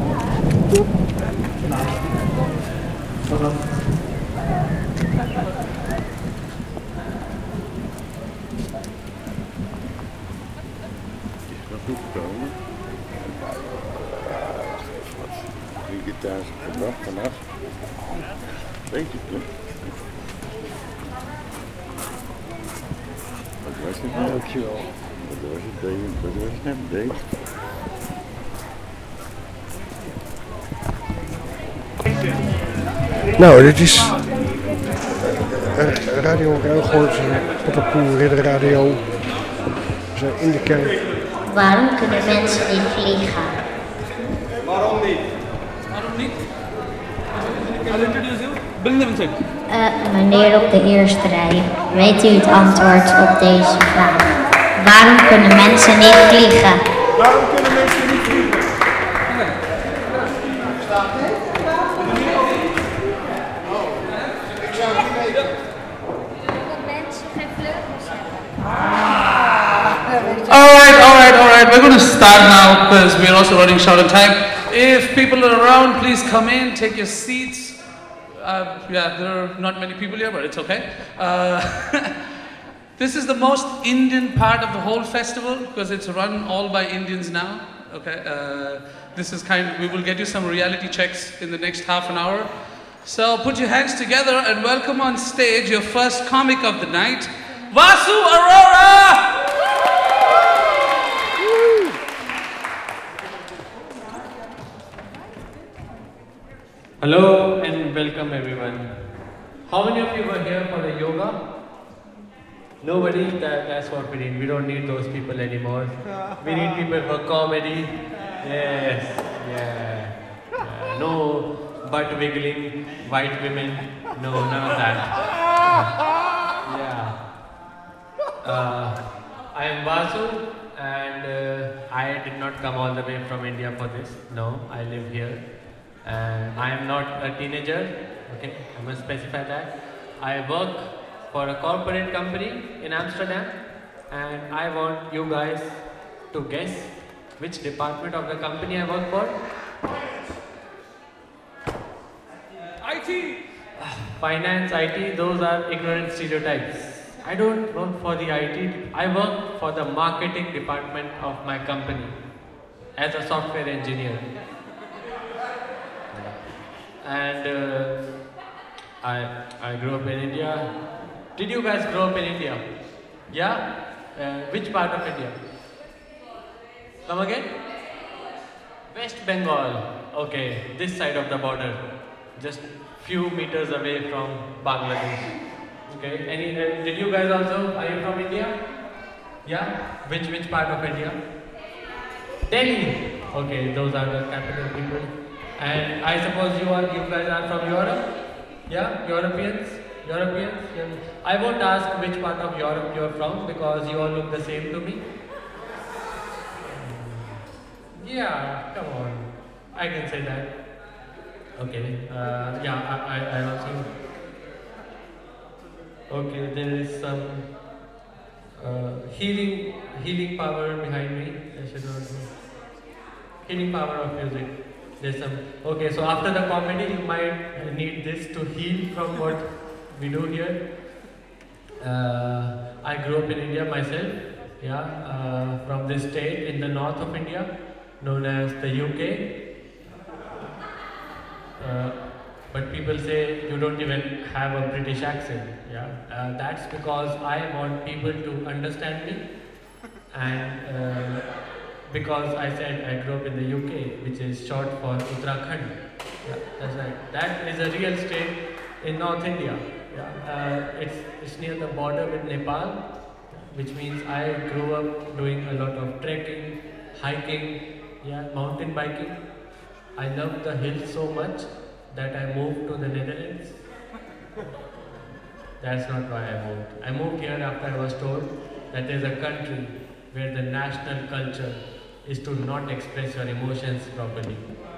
Gitaar gebracht vanaf. Denk ik, hè? Wat was het nou? Dankjewel. Wat was het net? Deed. Nou, dit is Radio Ruigoord, Potterpoel, Ridder Radio. We zijn in de kerk. Waarom kunnen mensen niet vliegen? Waarom niet? Meneer op de eerste rij, weet u het antwoord op deze vraag? Waarom kunnen mensen niet vliegen? Waarom kunnen mensen niet vliegen? Ik zou het niet weten. Omdat mensen geen vleugels hebben. Alright. We're going to start now because we're also running short on time. If people are around, please come in, take your seats. Yeah, there are not many people here, but it's okay. This is the most Indian part of the whole festival because it's run all by Indians now. Okay, this is we will get you some reality checks in the next half an hour. So put your hands together and welcome on stage your first comic of the night, Vasu Aurora! Hello and welcome everyone. How many of you were here for the yoga? Nobody? That's what we need. We don't need those people anymore. We need people for comedy. Yes. Yeah. No butt wiggling, white women. No, none of that. Yeah. I am Vasu, and I did not come all the way from India for this. No, I live here. And I am not a teenager. Okay, I must specify that. I work for a corporate company in Amsterdam, and I want you guys to guess which department of the company I work for. IT! Finance, IT, those are ignorant stereotypes. I don't work for the IT, I work for the marketing department of my company as a software engineer. And I grew up in India. Did you guys grow up in India? Yeah? Which part of India? Come again? West Bengal. Okay, this side of the border. Just few meters away from Bangladesh. Okay, did you guys also, are you from India? Yeah? Which part of India? Delhi. Okay, those are the capital people. And I suppose you guys are from Europe? Yeah? Europeans? Yeah. I won't ask which part of Europe you're from because you all look the same to me. Yeah, come on. I can say that. Okay. I also. Okay, there is some healing power behind me. I should not know. Healing power of music. There's some. Okay, so after the comedy, you might need this to heal from what we do here. I grew up in India myself. Yeah, from this state in the north of India, known as the UK. But people say you don't even have a British accent. Yeah, that's because I want people to understand me, and because I said I grew up in the UK, which is short for Uttarakhand. Yeah, that's right. That is a real state in North India. Yeah, it's near the border with Nepal, which means I grew up doing a lot of trekking, hiking, mountain biking. I love the hills so much that I moved to the Netherlands. That's not why I moved. I moved here after I was told that there's a country where the national culture is to not express your emotions properly.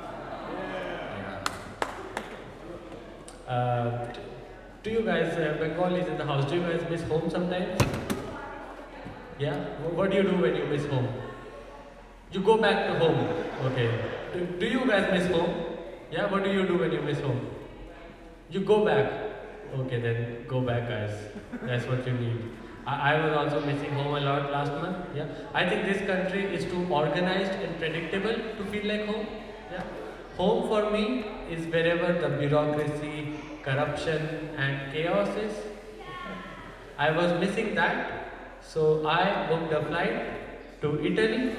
Do you guys, Bengal is in the house, do you guys miss home sometimes? Yeah? What do you do when you miss home? You go back to home. Okay. Do you guys miss home? Yeah, what do you do when you miss home? You go back. Okay, then go back, guys. That's what you need. I was also missing home a lot last month. Yeah, I think this country is too organized and predictable to feel like home. Yeah, home for me is wherever the bureaucracy, corruption, and chaos is. I was missing that, so I booked a flight to Italy.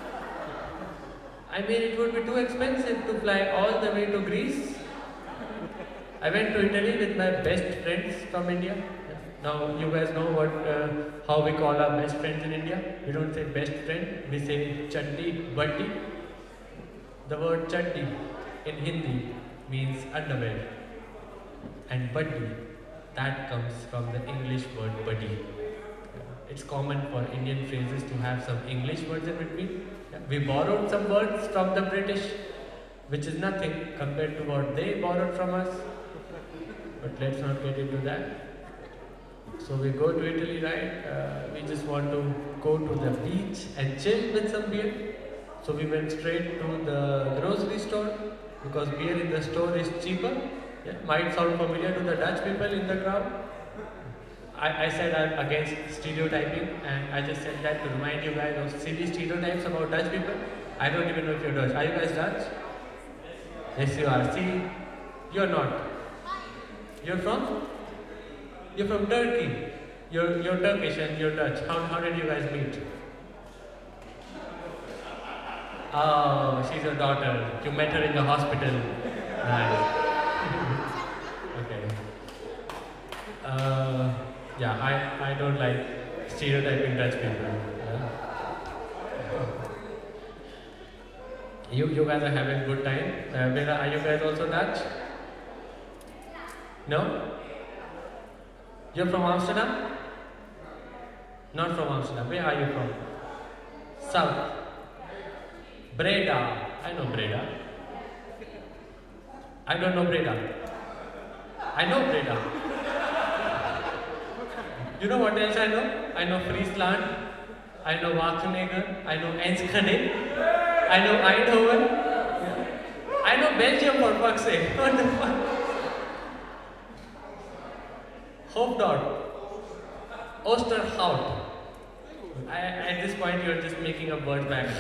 I mean, it would be too expensive to fly all the way to Greece. I went to Italy with my best friends from India. Now, you guys know how we call our best friends in India. We don't say best friend, we say chaddi, buddy. The word chaddi in Hindi means underwear. And buddy, that comes from the English word buddy. It's common for Indian phrases to have some English words in between. We borrowed some words from the British, which is nothing compared to what they borrowed from us. But let's not get into that. So we go to Italy, right? We just want to go to the beach and chill with some beer. So we went straight to the grocery store because beer in the store is cheaper. Yeah, might sound familiar to the Dutch people in the crowd. I said I'm against stereotyping, and I just said that to remind you guys of silly stereotypes about Dutch people. I don't even know if you're Dutch. Are you guys Dutch? Yes, you are. See, you're not. You're from? You're from Turkey. You're Turkish and you're Dutch. How did you guys meet? Oh, she's your daughter. You met her in the hospital. Nice. Okay. Yeah, I don't like stereotyping Dutch people. You guys are having a good time. Are you guys also Dutch? No? You're from Amsterdam? Not from Amsterdam. Where are you from? South. Breda. I know Breda. I don't know Breda. I know Breda. You know what else I know? I know Friesland. I know Wageningen. I know Enschede. I know Eindhoven. I know Belgium, for fuck's sake. What the fuck? Hoofddorp. Oosterhout. At this point, you're just making up words back.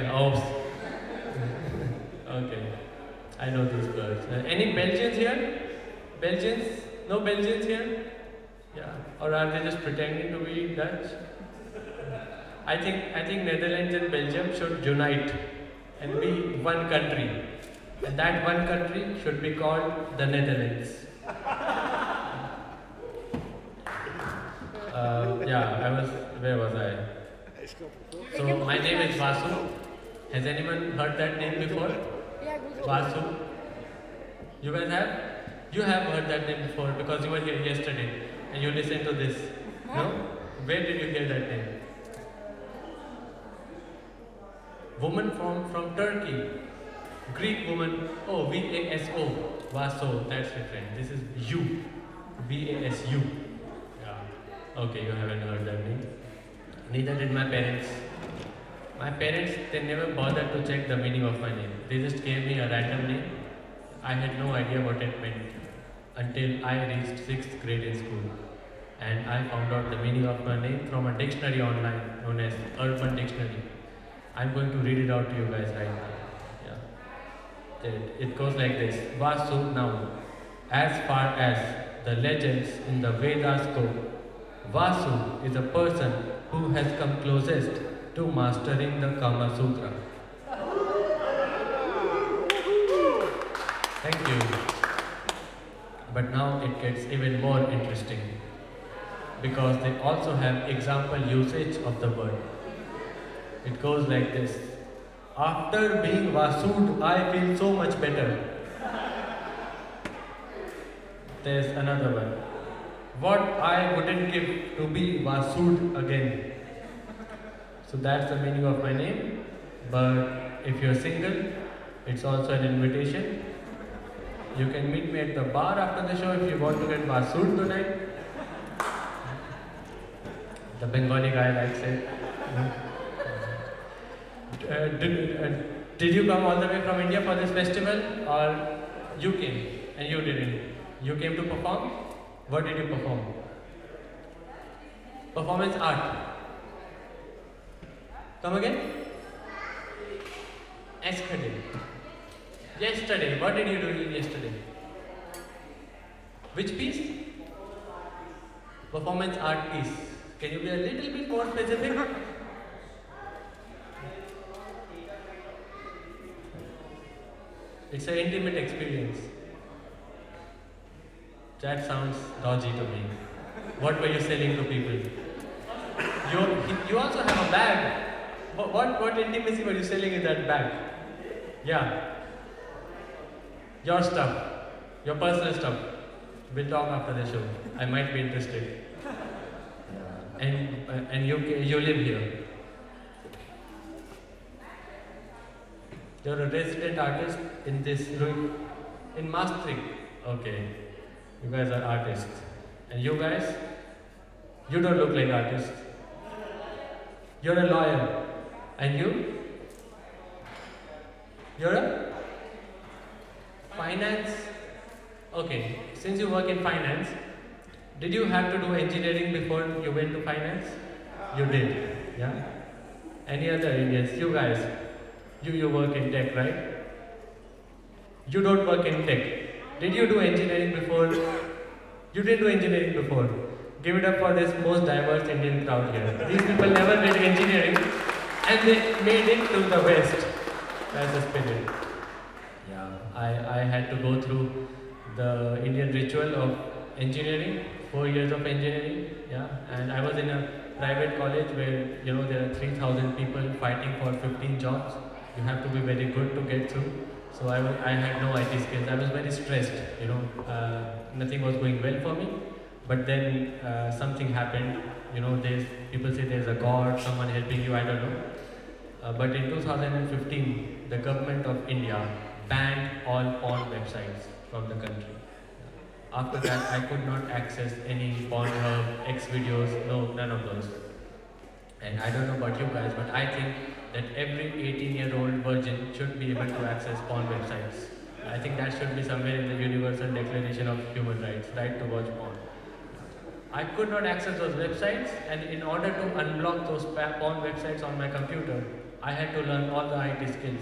Okay. I know these words. Any Belgians here? Belgians? No Belgians here? Yeah. Or are they just pretending to be Dutch? I think Netherlands and Belgium should unite and be one country. And that one country should be called the Netherlands. Where was I? So my name is Vasu. Has anyone heard that name before? Vasu? You guys have? You have heard that name before because you were here yesterday and you listened to this. No? Where did you hear that name? Woman from Turkey. Greek woman. Oh, V-A-S-O. Vaso. That's different. This is U. V-A-S-U. Yeah. Okay, you haven't heard that name. Neither did my parents. My parents, they never bothered to check the meaning of my name. They just gave me a random name. I had no idea what it meant until I reached 6th grade in school. And I found out the meaning of my name from a dictionary online known as Urban Dictionary. I'm going to read it out to you guys right now. Yeah. It goes like this. Vasu noun. As far as the legends in the Vedas go, Vasu is a person who has come closest to mastering the Kama Sutra. Thank you. But now it gets even more interesting because they also have example usage of the word. It goes like this. After being Vasud, I feel so much better. There's another one. What I wouldn't give to be Vasud again. So that's the meaning of my name. But if you're single, it's also an invitation. You can meet me at the bar after the show if you want to get Vasud tonight. The Bengali guy likes it. Did you come all the way from India for this festival, or you came and you didn't? You came to perform? What did you perform? Performance art. Come again? Yesterday. What did you do yesterday? Which piece? Performance art piece. Can you be a little bit more specific? It's an intimate experience. That sounds dodgy to me. What were you selling to people? You also have a bag. What intimacy were you selling in that bag? Yeah. Your stuff. Your personal stuff. We'll talk after the show. I might be interested. And you live here. You're a resident artist in this room, in Maastricht. Okay, you guys are artists. And you guys, you don't look like artists. You're a lawyer. And you? You're a finance? Okay, since you work in finance, did you have to do engineering before you went to finance? You did, yeah? Any other Indians? You guys, you work in tech, right? You don't work in tech. Did you do engineering before? You didn't do engineering before. Give it up for this most diverse Indian crowd here. These people never did engineering and they made it to the West. That's the spirit. Yeah, I had to go through the Indian ritual of engineering, 4 years of engineering, yeah, and I was in a private college where, there are 3,000 people fighting for 15 jobs. You have to be very good to get through. So I had no IT skills. I was very stressed, you know. Nothing was going well for me. But then something happened. You know, people say there's a God, someone helping you, I don't know. But in 2015, the government of India banned all porn websites from the country. After that, I could not access any Pornhub, X videos, no, none of those. And I don't know about you guys, but I think that every 18-year-old virgin should be able to access porn websites. I think that should be somewhere in the Universal Declaration of Human Rights, right to watch porn. I could not access those websites, and in order to unblock those porn websites on my computer, I had to learn all the IT skills.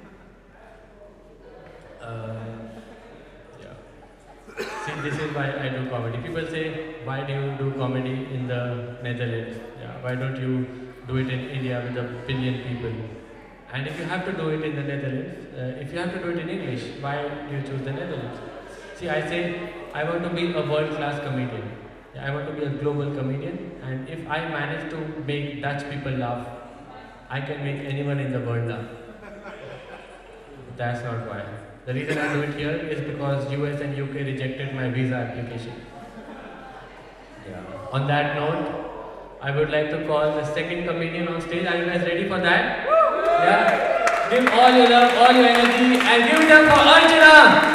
See, this is why I do comedy. People say, why do you do comedy in the Netherlands? Yeah, why don't you do it in India with 1 billion people? And if you have to do it in the Netherlands, if you have to do it in English, why do you choose the Netherlands? See, I say, I want to be a world-class comedian. I want to be a global comedian, and if I manage to make Dutch people laugh, I can make anyone in the world laugh. That's not why. The reason I do it here is because US and UK rejected my visa application. Yeah. On that note, I would like to call the second comedian on stage. Are you guys ready for that? Yeah. Give all your love, all your energy, and give it up for Archana!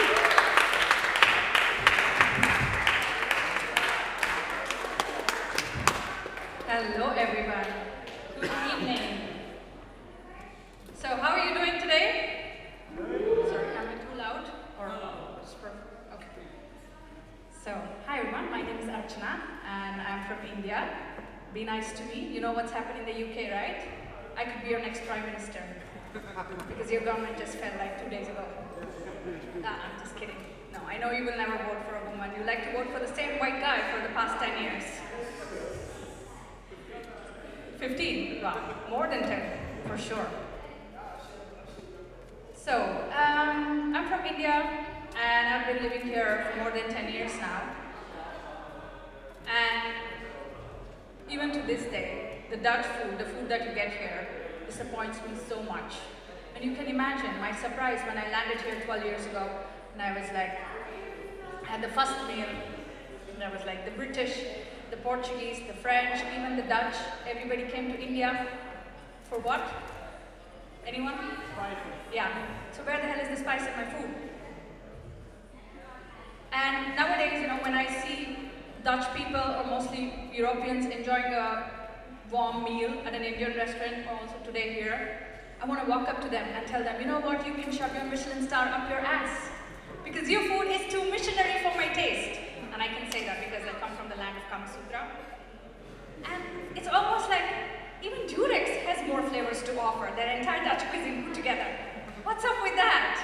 Hello everyone. Good evening. So how are you doing today? Sorry, am I too loud? Or okay. So hi everyone, my name is Archana and I'm from India. Be nice to me. You know what's happened in the UK, right? I could be your next Prime Minister. Because your government just fell like 2 days ago. I'm just kidding. No, I know you will never vote for a woman. You like to vote for the same white guy for the past 10 years. 15, wow, more than 10, for sure. So, I'm from India, and I've been living here for more than 10 years now. And even to this day, the Dutch food, the food that you get here, disappoints me so much. And you can imagine my surprise when I landed here 12 years ago, and I was like, I had the first meal, and I was like, the British, the Portuguese, the French, even the Dutch, everybody came to India for what? Anyone? Spices. Yeah. So where the hell is the spice in my food? And nowadays, you know, when I see Dutch people or mostly Europeans enjoying a warm meal at an Indian restaurant, or also today here, I want to walk up to them and tell them, you know what, you can shove your Michelin star up your ass. Because your food is too missionary for my taste. And I can say that because I come from the land of Kama Sutra. And it's almost like even Durex has more flavors to offer than entire Dutch cuisine put together. What's up with that?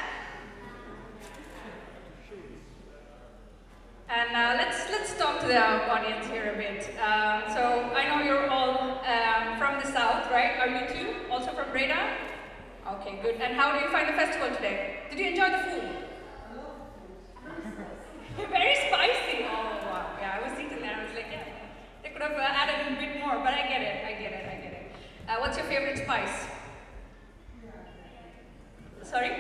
And let's talk to the audience here a bit. So I know you're all from the south, right? Are you too? Also from Breda? Okay, good. And how do you find the festival today? Did you enjoy the food? Very spicy. Oh wow. Yeah, I was sitting there. I was like, yeah, they could have added a bit more, but I get it. I get it. I get it. What's your favorite spice? Sorry?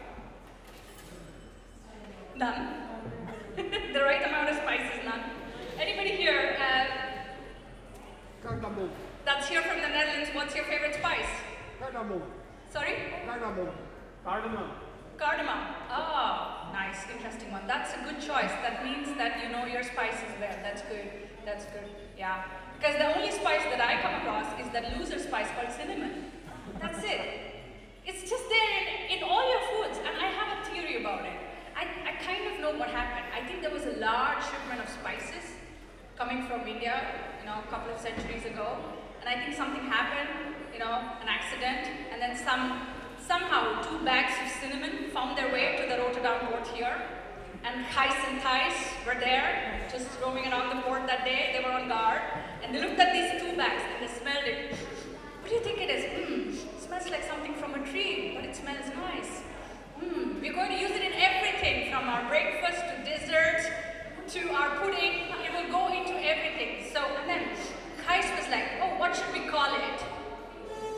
None. The right amount of spice is none. Anybody here? Cardamom. That's here from the Netherlands. What's your favorite spice? Cardamom. Sorry? Cardamom. Cardamom. Cardamom. Oh, nice, interesting one. That's a good choice. That means that you know your spices there. That's good. That's good. Yeah. Because the only spice that I come across is that loser spice called cinnamon. That's it. It's just there in all your foods, and I have a theory about it. I kind of know what happened. I think there was a large shipment of spices coming from India, you know, a couple of centuries ago, and I think something happened, you know, an accident, and then somehow 2 bags of cinnamon found their way to the Rotterdam port here, and Gijs and Thijs were there, just roaming around the port that day. They were on guard, and they looked at these 2 bags and they smelled it. What do you think it is? It smells like something from a tree, but it smells nice. We're going to use it in everything, from our breakfast to dessert to our pudding. It will go into everything. So, and then Gijs was like, oh, what should we call it?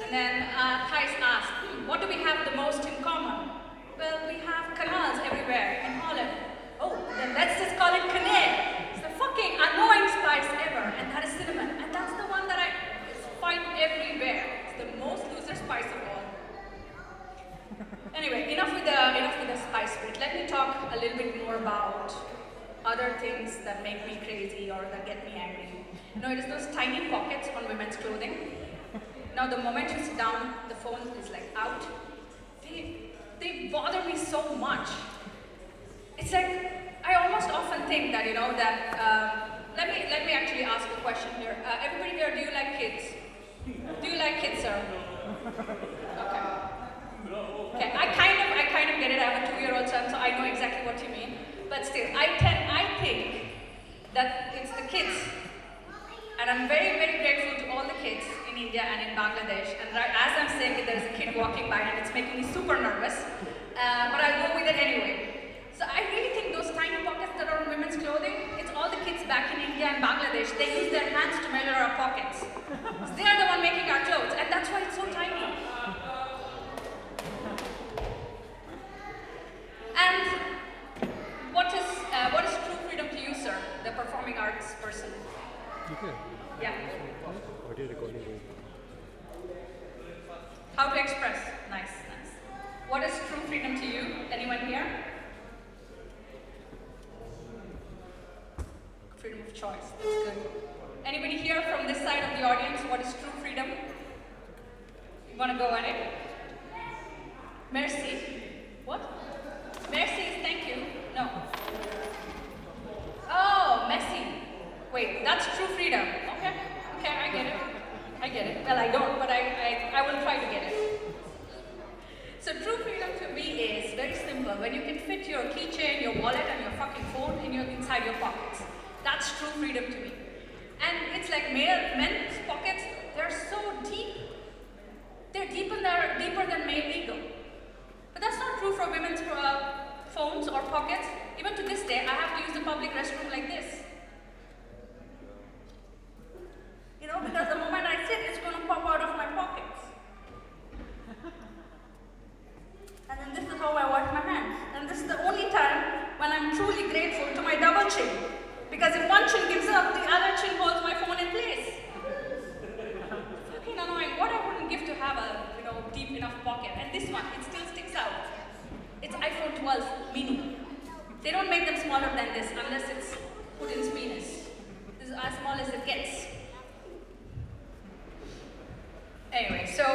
And then Thais asked, what do we have the most in common? Well, we have canals everywhere in Holland. Oh, then let's just call it Kane. It's the fucking annoying spice ever, and that is cinnamon. And that's the one that I find everywhere. It's the most loser spice of all. Anyway, enough with the spice bit. Let me talk a little bit more about other things that make me crazy or that get me angry. You know, it is those tiny pockets on women's clothing. Now, the moment you sit down, the phone is like out. They bother me so much. It's like, I almost often think that, you know, that, let me actually ask a question here. Everybody here, do you like kids? Do you like kids, sir? Okay. Okay, I kind of get it. I have a 2-year-old son, so I know exactly what you mean. But still, I think that it's the kids. And I'm very, very grateful to all the kids in India and in Bangladesh. And right as I'm saying it, there's a kid walking by and it's making me super nervous. But I'll go with it anyway. So I really think those tiny pockets that are on women's clothing, it's all the kids back in India and Bangladesh. They use their hands to measure our pockets. So they are the one making our clothes, and that's why it's so tiny. And what is true freedom to you, sir, the performing arts person? Yeah. How to express? Nice. What is true freedom to you? Anyone here? Freedom of choice. That's good. Anybody here from this side of the audience? What is true freedom? You want to go on it? Merci. What? Merci is thank you. No. Oh, messy. Wait, that's true freedom. Okay, I get it. Well, I don't, but I will try to get it. So true freedom to me is very simple. When you can fit your keychain, your wallet, and your fucking phone inside your pockets. That's true freedom to me. And it's like men's pockets, they're so deep. They're deeper than male ego. But that's not true for women's phones or pockets. Even to this day, I have to use the public restroom like this. You know, because the moment I sit, it's going to pop out of my pockets. And then this is how I wash my hands. And this is the only time when I'm truly grateful to my double chin. Because if one chin gives up, the other chin holds my phone in place. Fucking annoying. What I wouldn't give to have a, deep enough pocket. And this one, it still sticks out. It's iPhone 12 mini. They don't make them smaller than this unless it's Putin's penis. This is as small as it gets. Anyway, so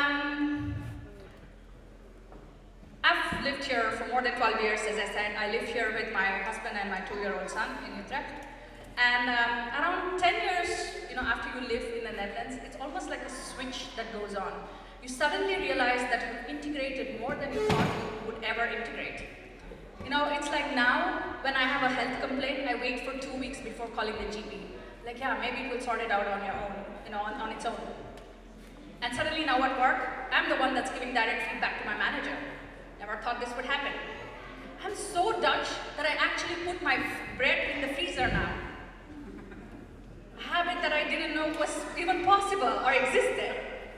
I've lived here for more than 12 years, as I said. I live here with my husband and my 2-year-old son in Utrecht. And around 10 years, after you live in the Netherlands, it's almost like a switch that goes on. You suddenly realize that you've integrated more than you thought you would ever integrate. It's like now, when I have a health complaint, I wait for 2 weeks before calling the GP. Like, yeah, maybe it will sort it out on your own, on its own. And suddenly now at work, I'm the one that's giving direct feedback to my manager. Never thought this would happen. I'm so Dutch that I actually put my bread in the freezer now. A habit that I didn't know was even possible or existed.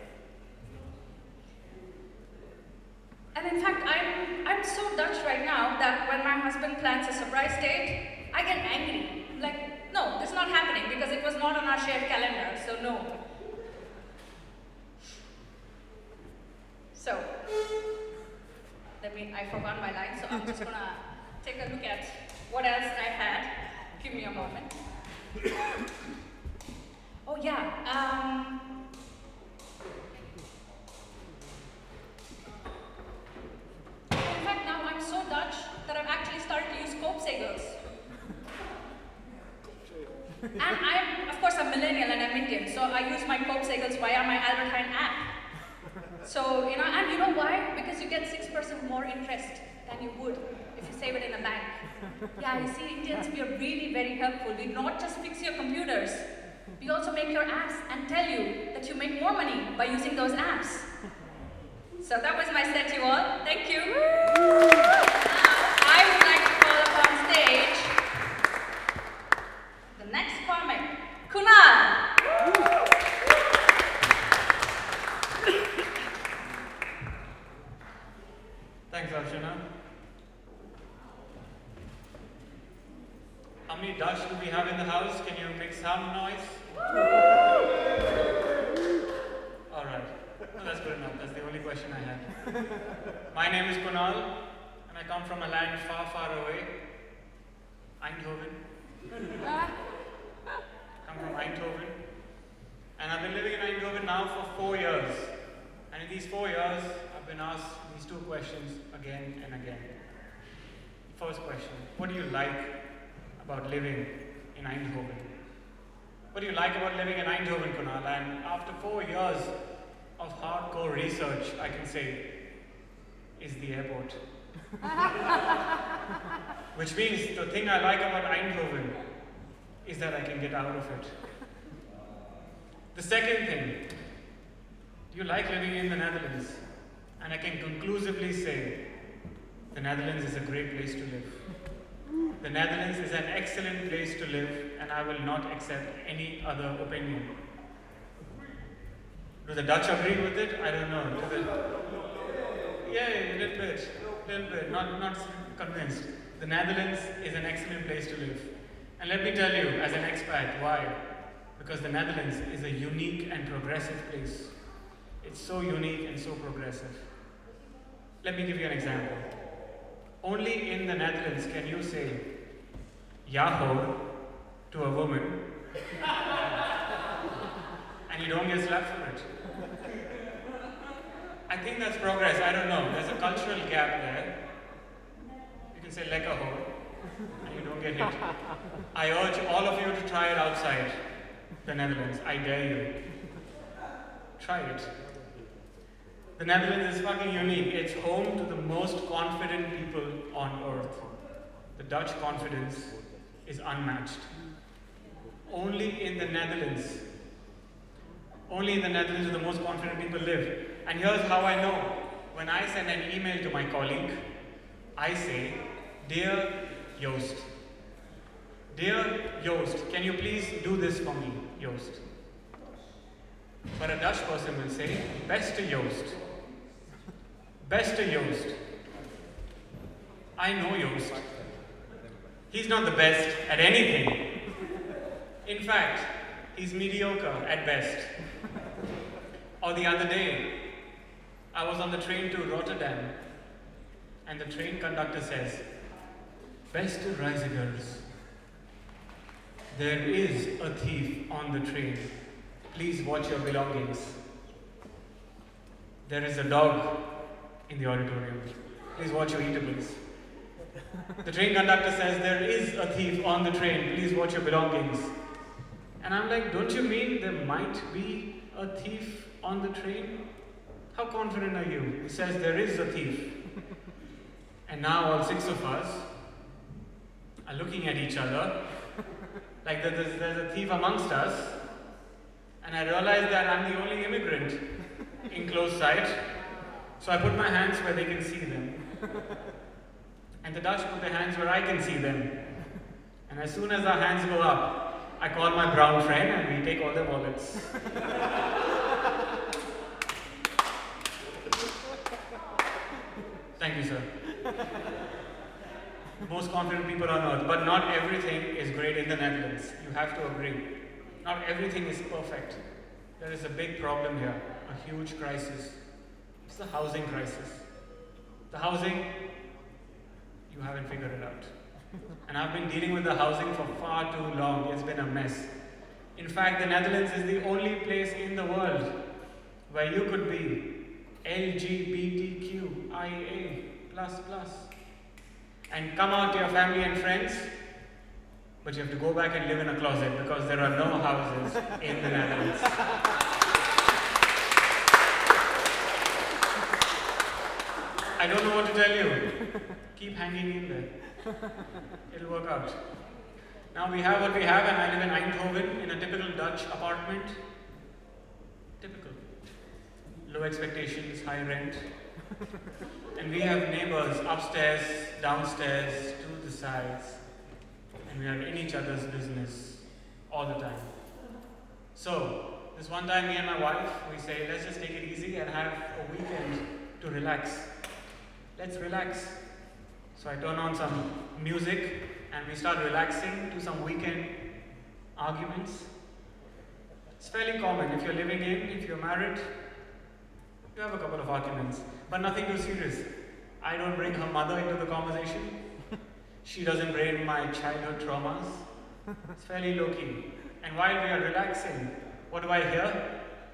And in fact, I'm so Dutch right now that when my husband plans a surprise date, I get angry. Like, no, this is not happening because it was not on our shared calendar, so no. So, I forgot my line, so I'm just gonna take a look at what else I had. Give me a moment. Oh yeah, in fact, now I'm so Dutch that I've actually started to use Koopzegels. And of course, I'm millennial and I'm Indian, so I use my Koopzegels via my Albert Heijn app. So, and you know why? Because you get 6% more interest than you would if you save it in a bank. Yeah, you see, Indians, we are really very helpful. We not just fix your computers, we also make your apps and tell you that you make more money by using those apps. So that was my set, you all. Thank you. I would like to call upon stage the next comic, Kunal. Archana. How many Dutch do we have in the house? Can you make some noise? All right. No, that's good enough. That's the only question I had. My name is Kunal, and I come from a land far, far away. Eindhoven. I'm from Eindhoven. And I've been living in Eindhoven now for 4 years. And in these 4 years, I've been asked these two questions again and again. First question, what do you like about living in Eindhoven? What do you like about living in Eindhoven, Kunal? And after 4 years of hardcore research, I can say, is the airport. Which means the thing I like about Eindhoven is that I can get out of it. The second thing, do you like living in the Netherlands? And I can conclusively say, the Netherlands is a great place to live. The Netherlands is an excellent place to live, and I will not accept any other opinion. Do the Dutch agree with it? I don't know. Yeah, a little bit. Not convinced. The Netherlands is an excellent place to live. And let me tell you, as an expat, why? Because the Netherlands is a unique and progressive place. It's so unique and so progressive. Let me give you an example. Only in the Netherlands can you say "Yahoo" to a woman and you don't get slapped for it. I think that's progress. I don't know. There's a cultural gap there. You can say "Lekker ho" and you don't get hit. I urge all of you to try it outside the Netherlands. I dare you. Try it. The Netherlands is fucking unique. It's home to the most confident people on earth. The Dutch confidence is unmatched. Only in the Netherlands do the most confident people live. And here's how I know. When I send an email to my colleague, I say, "Dear Joost, can you please do this for me, Joost?" But a Dutch person will say, "Beste Joost. Beste Joost." I know Joost. He's not the best at anything. In fact, he's mediocre at best. Or the other day, I was on the train to Rotterdam, and the train conductor says, "Beste reizigers, there is a thief on the train. Please watch your belongings. There is a dog in the auditorium. Please watch your eatables." The train conductor says, "There is a thief on the train. Please watch your belongings." And I'm like, don't you mean there might be a thief on the train? How confident are you? He says, "There is a thief." And now all 6 of us are looking at each other like there's a thief amongst us. And I realize that I'm the only immigrant in close sight. So I put my hands where they can see them. And the Dutch put their hands where I can see them. And as soon as our hands go up, I call my brown friend and we take all their wallets. Thank you, sir. Most confident people on earth, but not everything is great in the Netherlands. You have to agree. Not everything is perfect. There is a big problem here, a huge crisis. It's the housing crisis. The housing, you haven't figured it out. And I've been dealing with the housing for far too long. It's been a mess. In fact, the Netherlands is the only place in the world where you could be LGBTQIA++ and come out to your family and friends, but you have to go back and live in a closet because there are no houses in the Netherlands. I don't know what to tell you. Keep hanging in there. It'll work out. Now we have what we have, and I live in Eindhoven in a typical Dutch apartment. Typical. Low expectations, high rent. And we have neighbors upstairs, downstairs, to the sides. And we are in each other's business all the time. So, this one time me and my wife, we say, let's just take it easy and have a weekend to relax. let's relax. So I turn on some music and we start relaxing to some weekend arguments. It's fairly common. If you're living in, if you're married, you have a couple of arguments, but nothing too serious. I don't bring her mother into the conversation. She doesn't bring my childhood traumas. It's fairly low-key. And while we are relaxing, what do I hear?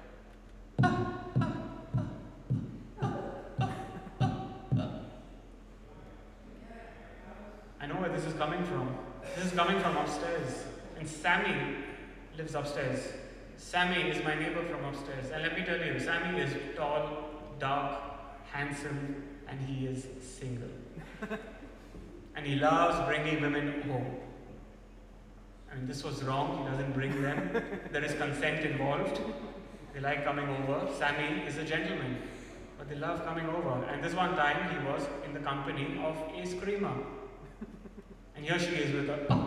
I know where this is coming from. This is coming from upstairs. And Sammy lives upstairs. Sammy is my neighbor from upstairs. And let me tell you, Sammy is tall, dark, handsome, and he is single. And he loves bringing women home. I mean, this was wrong. He doesn't bring them. There is consent involved. They like coming over. Sammy is a gentleman, but they love coming over. And this one time, he was in the company of a screamer. And here she is with a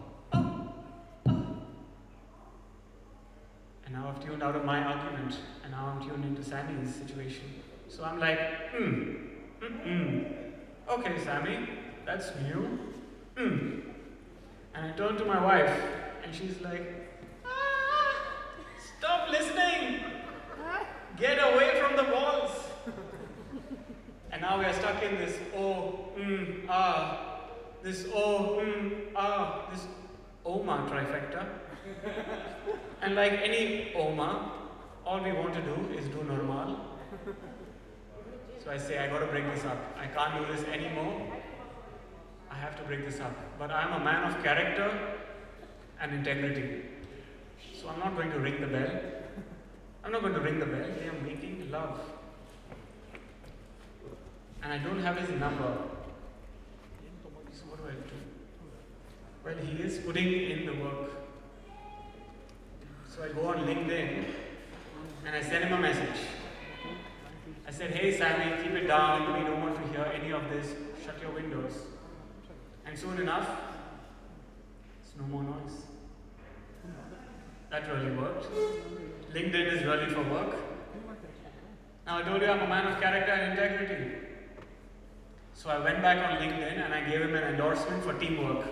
And now I've tuned out of my argument, and now I'm tuned into Sammy's situation. So I'm like, okay, Sammy, that's new. And I turn to my wife, and she's like, stop listening! Get away from the walls! And now we are stuck in this this this Oma trifecta. And like any Oma, all we want to do is do normal. So I say, I gotta break this up. I can't do this anymore. I have to break this up. But I'm a man of character and integrity. So I'm not going to ring the bell. I'm not going to ring the bell. They are making love. And I don't have his number. So what do I do? Well, he is putting in the work. So I go on LinkedIn and I send him a message. I said, hey Sammy, keep it down. We don't want to hear any of this. Shut your windows. And soon enough, it's no more noise. That really worked. LinkedIn is really for work. Now I told you I'm a man of character and integrity. So I went back on LinkedIn and I gave him an endorsement for teamwork.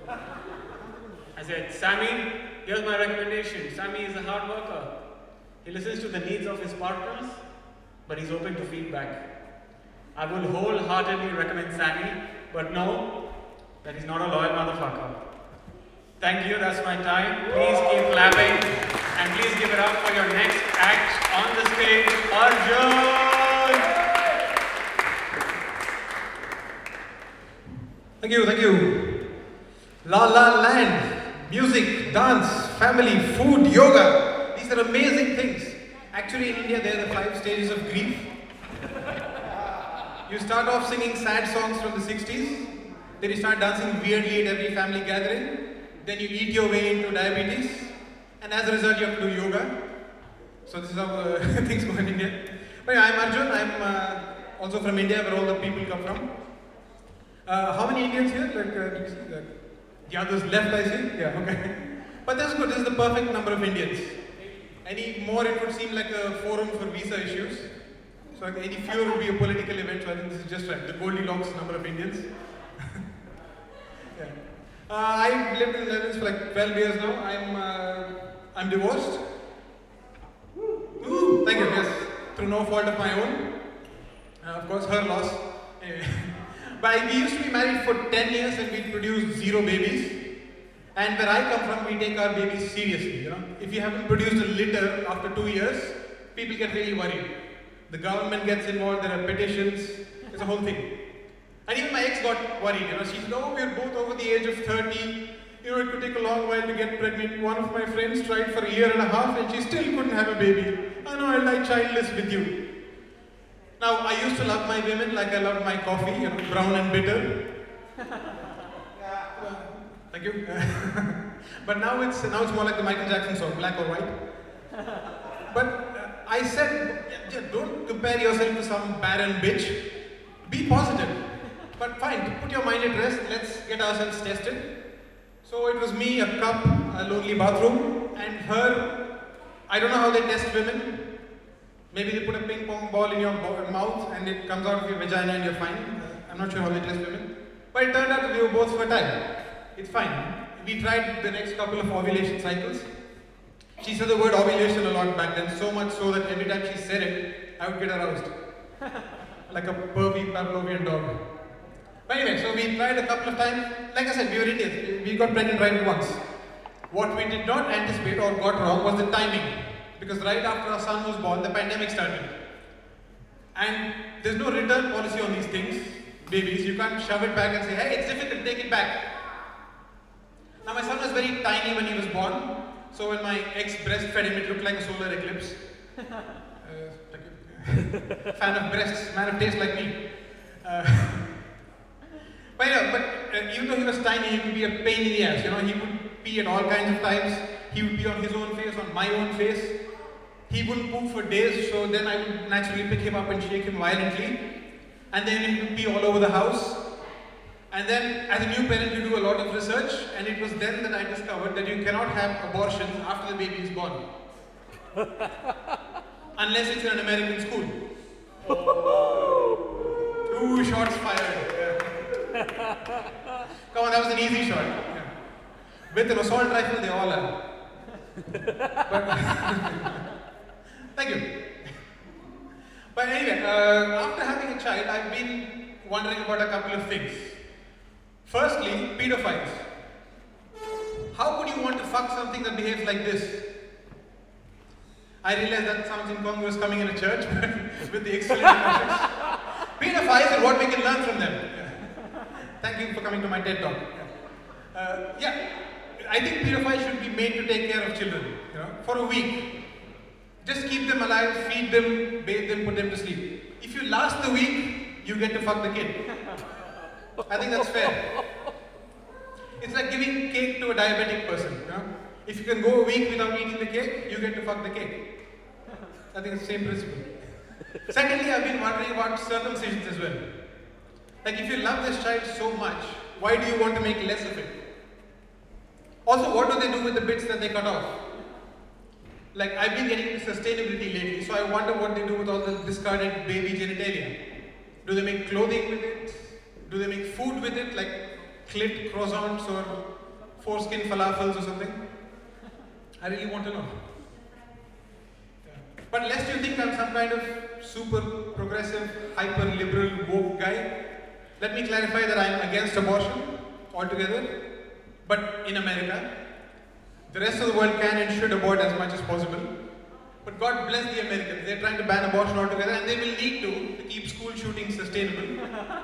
I said, Sammy, here's my recommendation. Sammy is a hard worker. He listens to the needs of his partners, but he's open to feedback. I will wholeheartedly recommend Sammy, but know that he's not a loyal motherfucker. Thank you, that's my time. Please keep clapping, and please give it up for your next act on the stage, Arjun! Thank you. La La Land, music, dance, family, food, yoga. These are amazing things. Actually, in India, there are the 5 stages of grief. You start off singing sad songs from the 60s. Then you start dancing weirdly at every family gathering. Then you eat your way into diabetes. And as a result, you have to do yoga. So this is how things go in India. But yeah, I'm Arjun. I'm also from India, where all the people come from. How many Indians here? The others left, I see. Yeah, okay. But that's good. This is the perfect number of Indians. Any more, it would seem like a forum for visa issues. So any fewer would be a political event. So I think this is just right. The Goldilocks number of Indians. Yeah. I've lived in the Netherlands for like 12 years now. I'm divorced. Ooh, thank you. Yes, through no fault of my own. Of course, her loss. Anyway. But we used to be married for 10 years and we produced 0 babies. And where I come from, we take our babies seriously. You know, if you haven't produced a litter after 2 years, people get really worried. The government gets involved. There are petitions. It's a whole thing. And even my ex got worried. You know, she said, "Oh, we're both over the age of 30. You know, it could take a long while to get pregnant. One of my friends tried for a year and a half, and she still couldn't have a baby. I know, I'll die childless with you." Now, I used to love my women like I loved my coffee, you know, brown and bitter. Thank you. But now it's more like the Michael Jackson song, black or white. But I said, don't compare yourself to some barren bitch. Be positive. But fine, to put your mind at rest, let's get ourselves tested. So it was me, a cup, a lonely bathroom, and her. I don't know how they test women. Maybe they put a ping pong ball in your mouth and it comes out of your vagina and you're fine. not sure how they test women. But it turned out that we were both fertile. It's fine. We tried the next couple of ovulation cycles. She said the word ovulation a lot back then, so much so that every time she said it, I would get aroused. Like a pervy Pavlovian dog. But anyway, so we tried a couple of times. Like I said, we were Indians. We got pregnant right once. What we did not anticipate or got wrong was the timing. Because right after our son was born, the pandemic started. And there's no return policy on these things, babies. You can't shove it back and say, hey, it's difficult, take it back. Now my son was very tiny when he was born. So when my ex breastfed him, it looked like a solar eclipse. Fan of breasts, man of taste like me. But even though he was tiny, he could be a pain in the ass. You know, he would pee at all kinds of times. He would pee on his own face, on my own face. He wouldn't poop for days, so then I would naturally pick him up and shake him violently. And then he would pee all over the house. And then, as a new parent, you do a lot of research, and it was then that I discovered that you cannot have abortions after the baby is born. Unless it's in an American school. 2 shots fired. Come on, that was an easy shot. Yeah. With an assault rifle, they all are. Thank you. But anyway, after having a child, I've been wondering about a couple of things. Firstly, pedophiles. How could you want to fuck something that behaves like this? I realize that sounds incongruous coming in a church, but with the excellent emotions. Pedophiles and what we can learn from them. Yeah. Thank you for coming to my TED Talk. I think pedophiles should be made to take care of children, you know, for a week. Just keep them alive, feed them, bathe them, put them to sleep. If you last the week, you get to fuck the kid. I think that's fair. It's like giving cake to a diabetic person, you know. If you can go a week without eating the cake, you get to fuck the cake. I think it's the same principle. Secondly, I've been wondering about circumcisions as well. Like, if you love this child so much, why do you want to make less of it? Also, what do they do with the bits that they cut off? Like, I've been getting into sustainability lately, so I wonder what they do with all the discarded baby genitalia. Do they make clothing with it? Do they make food with it, like clit croissants or foreskin falafels or something? I really want to know. But lest you think I'm some kind of super progressive, hyper liberal, woke guy, let me clarify that I'm against abortion altogether. But in America, the rest of the world can and should abort as much as possible. But God bless the Americans. They're trying to ban abortion altogether, and they will need to keep school shootings sustainable.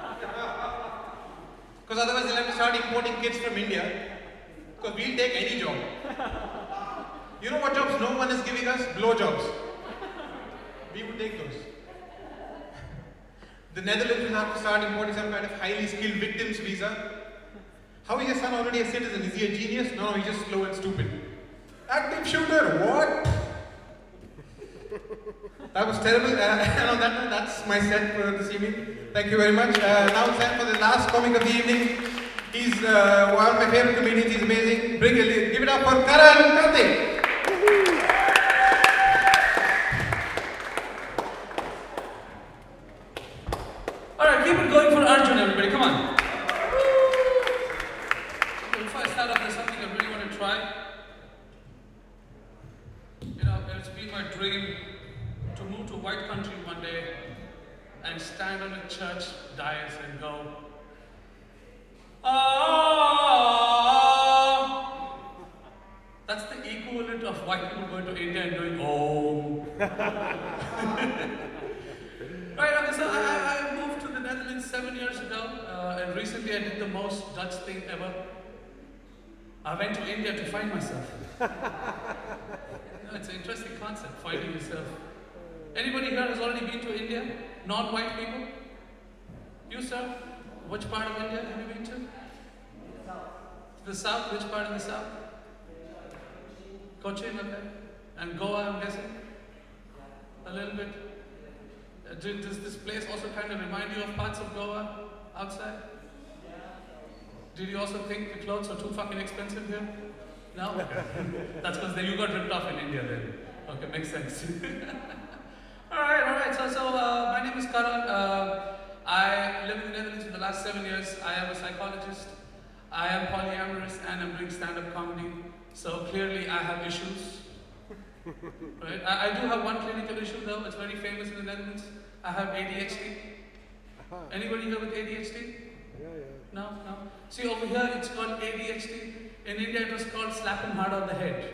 Because otherwise they'll have to start importing kids from India. Because we'll take any job. You know what jobs no one is giving us? Blowjobs. We would take those. The Netherlands will have to start importing some kind of highly skilled victims visa. How is your son already a citizen? Is he a genius? No, he's just slow and stupid. Active shooter, what? That was terrible. And on that note, that's my set for this evening. Thank you very much. Now it's time for the last comic of the evening. He's one of my favorite comedians. He's amazing. Give it up for Karan Karthik. Alright, keep it going for Arjun, everybody. Come on. Before I start off, there's something I really want to try. You know, it's been my dream to move to a white country one day and stand on a church dais and go, ah. That's the equivalent of white people going to India and doing, oh. Right, okay, so I moved to the Netherlands 7 years ago, and recently I did the most Dutch thing ever. I went to India to find myself. It's an interesting concept, finding yourself. Anybody here has already been to India? Non-white people? You, sir? Which part of India have you been to? The south? Which part of the south? Cochin, okay. And Goa, I'm guessing? A little bit? Does this place also kind of remind you of parts of Goa outside? Did you also think the clothes are too fucking expensive here? No? Okay. That's because you got ripped off in India then. Okay, makes sense. Alright. So my name is Karan. I live in the Netherlands for the last 7 years, I am a psychologist, I am polyamorous, and I'm doing stand-up comedy. So clearly I have issues. Right? I do have one clinical issue though, it's very famous in the Netherlands. I have ADHD. Anybody here with ADHD? No? See, over here it's called ADHD. In India it was called slapping hard on the head.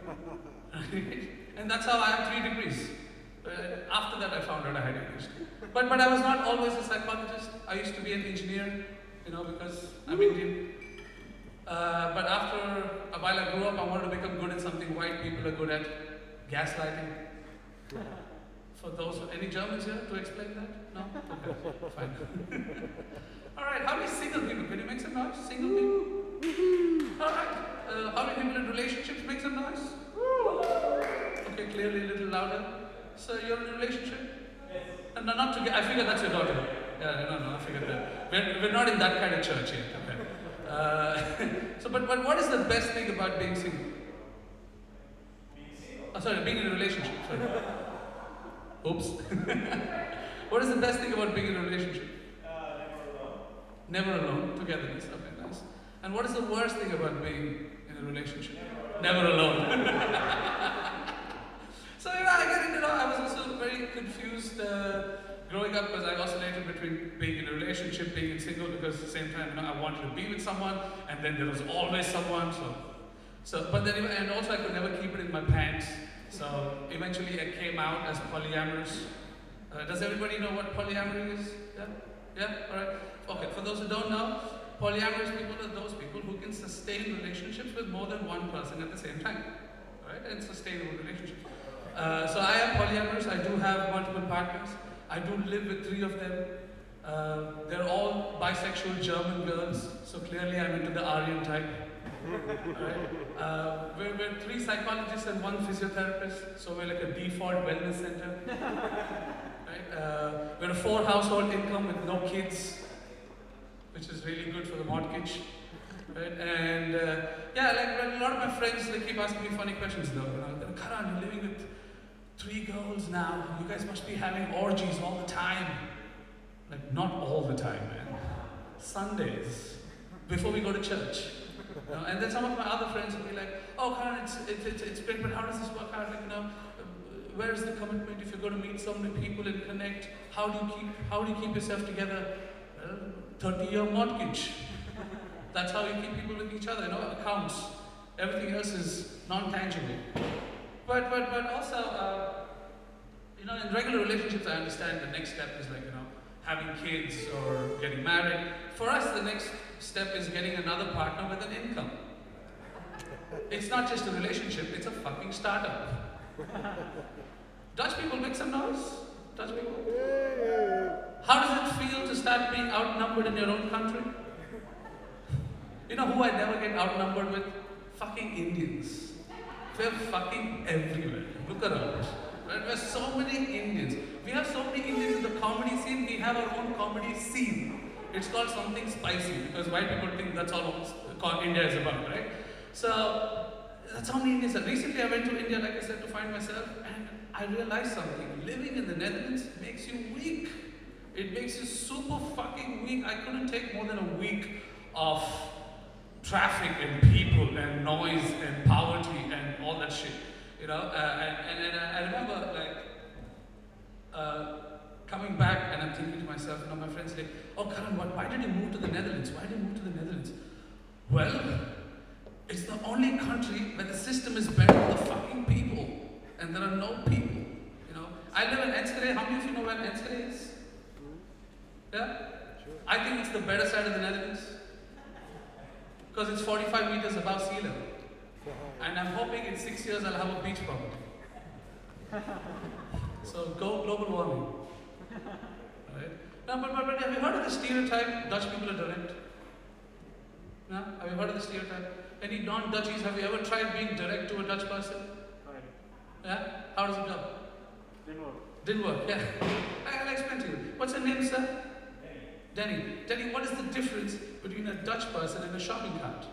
And that's how I have 3 degrees. After that I found out I had ADHD. But I was not always a psychologist. I used to be an engineer, because I'm Indian. But after a while I grew up, I wanted to become good at something white people are good at. Gaslighting. For those, any Germans here to explain that? No? Okay, fine. Alright, how many single people? Can you make some noise? Single people? Alright, how many people in relationships? Make some noise? Okay, clearly a little louder. So you're in a relationship? Yes. No, not together. I figured that's your daughter. Yeah, no, I figured that. We're not in that kind of church yet. Okay. But what is the best thing about being single? Being in a relationship. Sorry. Oops. What is the best thing about being in a relationship? Never alone. Togetherness. Okay, nice. And what is the worst thing about being in a relationship? Never alone. So I get it. I was also very confused growing up because I oscillated between being in a relationship, being in single, because at the same time, I wanted to be with someone, and then there was always someone. But then, and also I could never keep it in my pants. So eventually I came out as polyamorous. Does everybody know what polyamory is? Yeah? Alright. Okay, for those who don't know, polyamorous people are those people who can sustain relationships with more than one person at the same time. Right? And sustainable relationships. So I am polyamorous. I do have multiple partners. I do live with 3 of them. They're all bisexual German girls. So clearly I'm into the Aryan type. Right? We're 3 psychologists and 1 physiotherapist, so we're like a default wellness center. Right? We're a 4 household income with no kids, which is really good for the mortgage. Right? And a lot of my friends, they keep asking me funny questions though. Karan, you're living with 3 girls now. You guys must be having orgies all the time. Like, not all the time, man. Sundays, before we go to church. And then some of my other friends will be like, oh, Karan, it's great, but how does this work out? Where is the commitment if you're going to meet so many people and connect? How do you keep yourself together? Well, 30-year mortgage. That's how you keep people with each other, accounts. Everything else is non-tangible. But also, in regular relationships, I understand the next step is having kids or getting married. For us, the next step is getting another partner with an income. It's not just a relationship, it's a fucking startup. Dutch people, make some noise. Dutch people. How does it feel to start being outnumbered in your own country? You know who I never get outnumbered with? Fucking Indians. We're fucking everywhere. Look around. Right? There's so many Indians. We have so many Indians in the comedy scene. We have our own comedy scene. It's called something spicy because white people think that's all India is about, right? So that's how many Indians are. Recently I went to India, like I said, to find myself, and I realized something. Living in the Netherlands makes you weak. It makes you super fucking weak. I couldn't take more than a week of traffic and people and noise and poverty and all that shit, and I remember coming back and I'm thinking to myself, my friends say, oh Karan, why did you move to the Netherlands? Why did you move to the Netherlands? Well, it's the only country where the system is better than the fucking people, and there are no people, I live in Enschede. How many of you know where Enschede is? Yeah? Sure. I think it's the better side of the Netherlands. Because it's 45 meters above sea level. And I'm hoping in 6 years I'll have a beach property. So go global warming. Right? Now, but have you heard of the stereotype Dutch people are direct? No? Have you heard of the stereotype? Any non-Dutchies, have you ever tried being direct to a Dutch person? Right. Yeah? How does it go? Didn't work, yeah. I'll explain to you. What's your name, sir? Danny. Danny, what is the difference between a Dutch person and a shopping cart?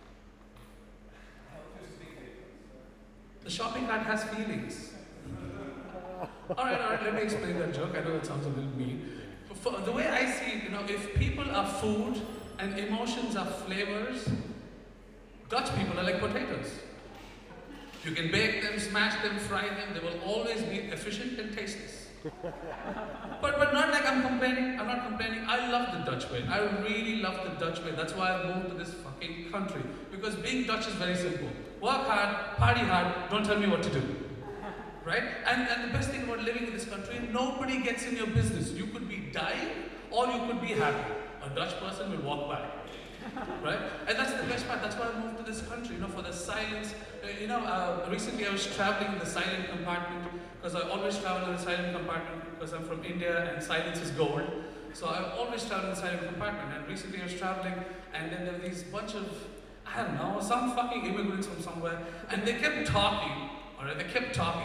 The shopping cart has feelings. Alright, let me explain that joke. I know it sounds a little mean. the way I see it, if people are food and emotions are flavors, Dutch people are like potatoes. You can bake them, smash them, fry them, they will always be efficient and tasteless. But not like I'm complaining, I'm not complaining. I love the Dutch way. I really love the Dutch way. That's why I moved to this fucking country. Because being Dutch is very simple. Work hard, party hard, don't tell me what to do. Right? And the best thing about living in this country, nobody gets in your business. You could be dying or you could be happy. A Dutch person will walk by. Right? And that's the best part. That's why I moved to this country, for the silence. Recently I was traveling in the silent compartment because I always travel in the silent compartment because I'm from India and silence is gold. So I always travel in the silent compartment. And recently I was traveling and then there were these bunch of, I don't know, some fucking immigrants from somewhere and they kept talking. Alright, they kept talking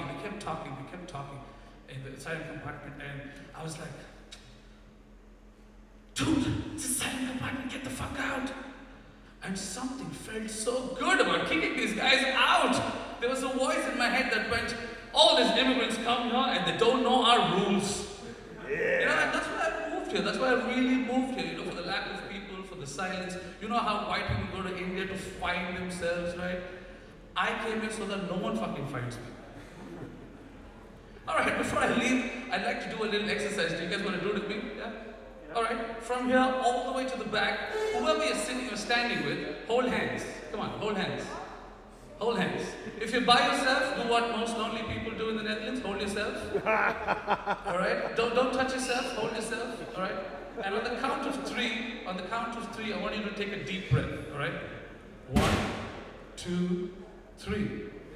in the silent compartment and I was like, dude, it's a silent compartment, get the fuck out. And something felt so good about kicking these guys out. There was a voice in my head that went, all these immigrants come here and they don't know our rules. And that's why I moved here. That's why I really moved here, for the lack of people, for the silence. You know how white people go to India to find themselves, right? I came here so that no one fucking finds me. Alright, before I leave, I'd like to do a little exercise. Do you guys want to do it with me? Yeah? Alright, from here all the way to the back, whoever you're sitting or standing with, hold hands. Come on, hold hands. Hold hands. If you're by yourself, do what most lonely people do in the Netherlands, hold yourself. Alright? Don't touch yourself, hold yourself. Alright? And on the count of three, I want you to take a deep breath. Alright? 1, 2, 3.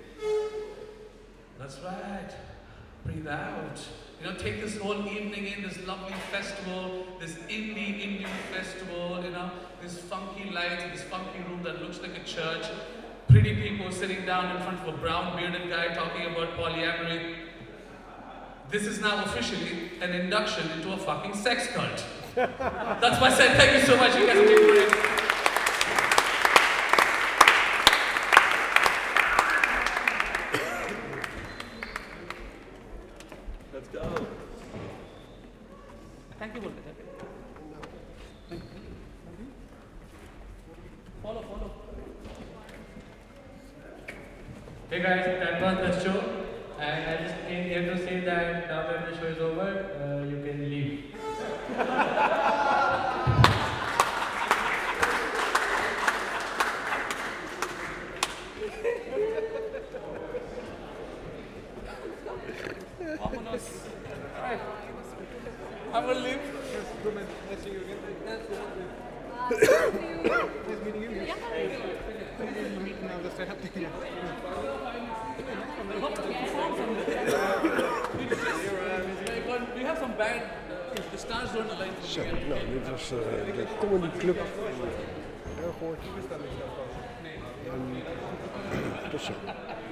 That's right. Breathe out. Take this whole evening in, this lovely festival, this indie Indian festival, this funky lights, this funky room that looks like a church, pretty people sitting down in front of a brown bearded guy talking about polyamory. This is now officially an induction into a fucking sex cult. That's why I said thank you so much. You guys are doing great. Let's go. Thank you, Volta. Thank you. Follow. Hey guys, that was the show. And I just came here to say that now that the show is over, you can leave. Alright. I'm gonna leave. Nice seeing you again. Nice meeting you. We have some band. The stars don't align. Zo, nou, dit was de Comedy Club Ruigoord. En tot zo.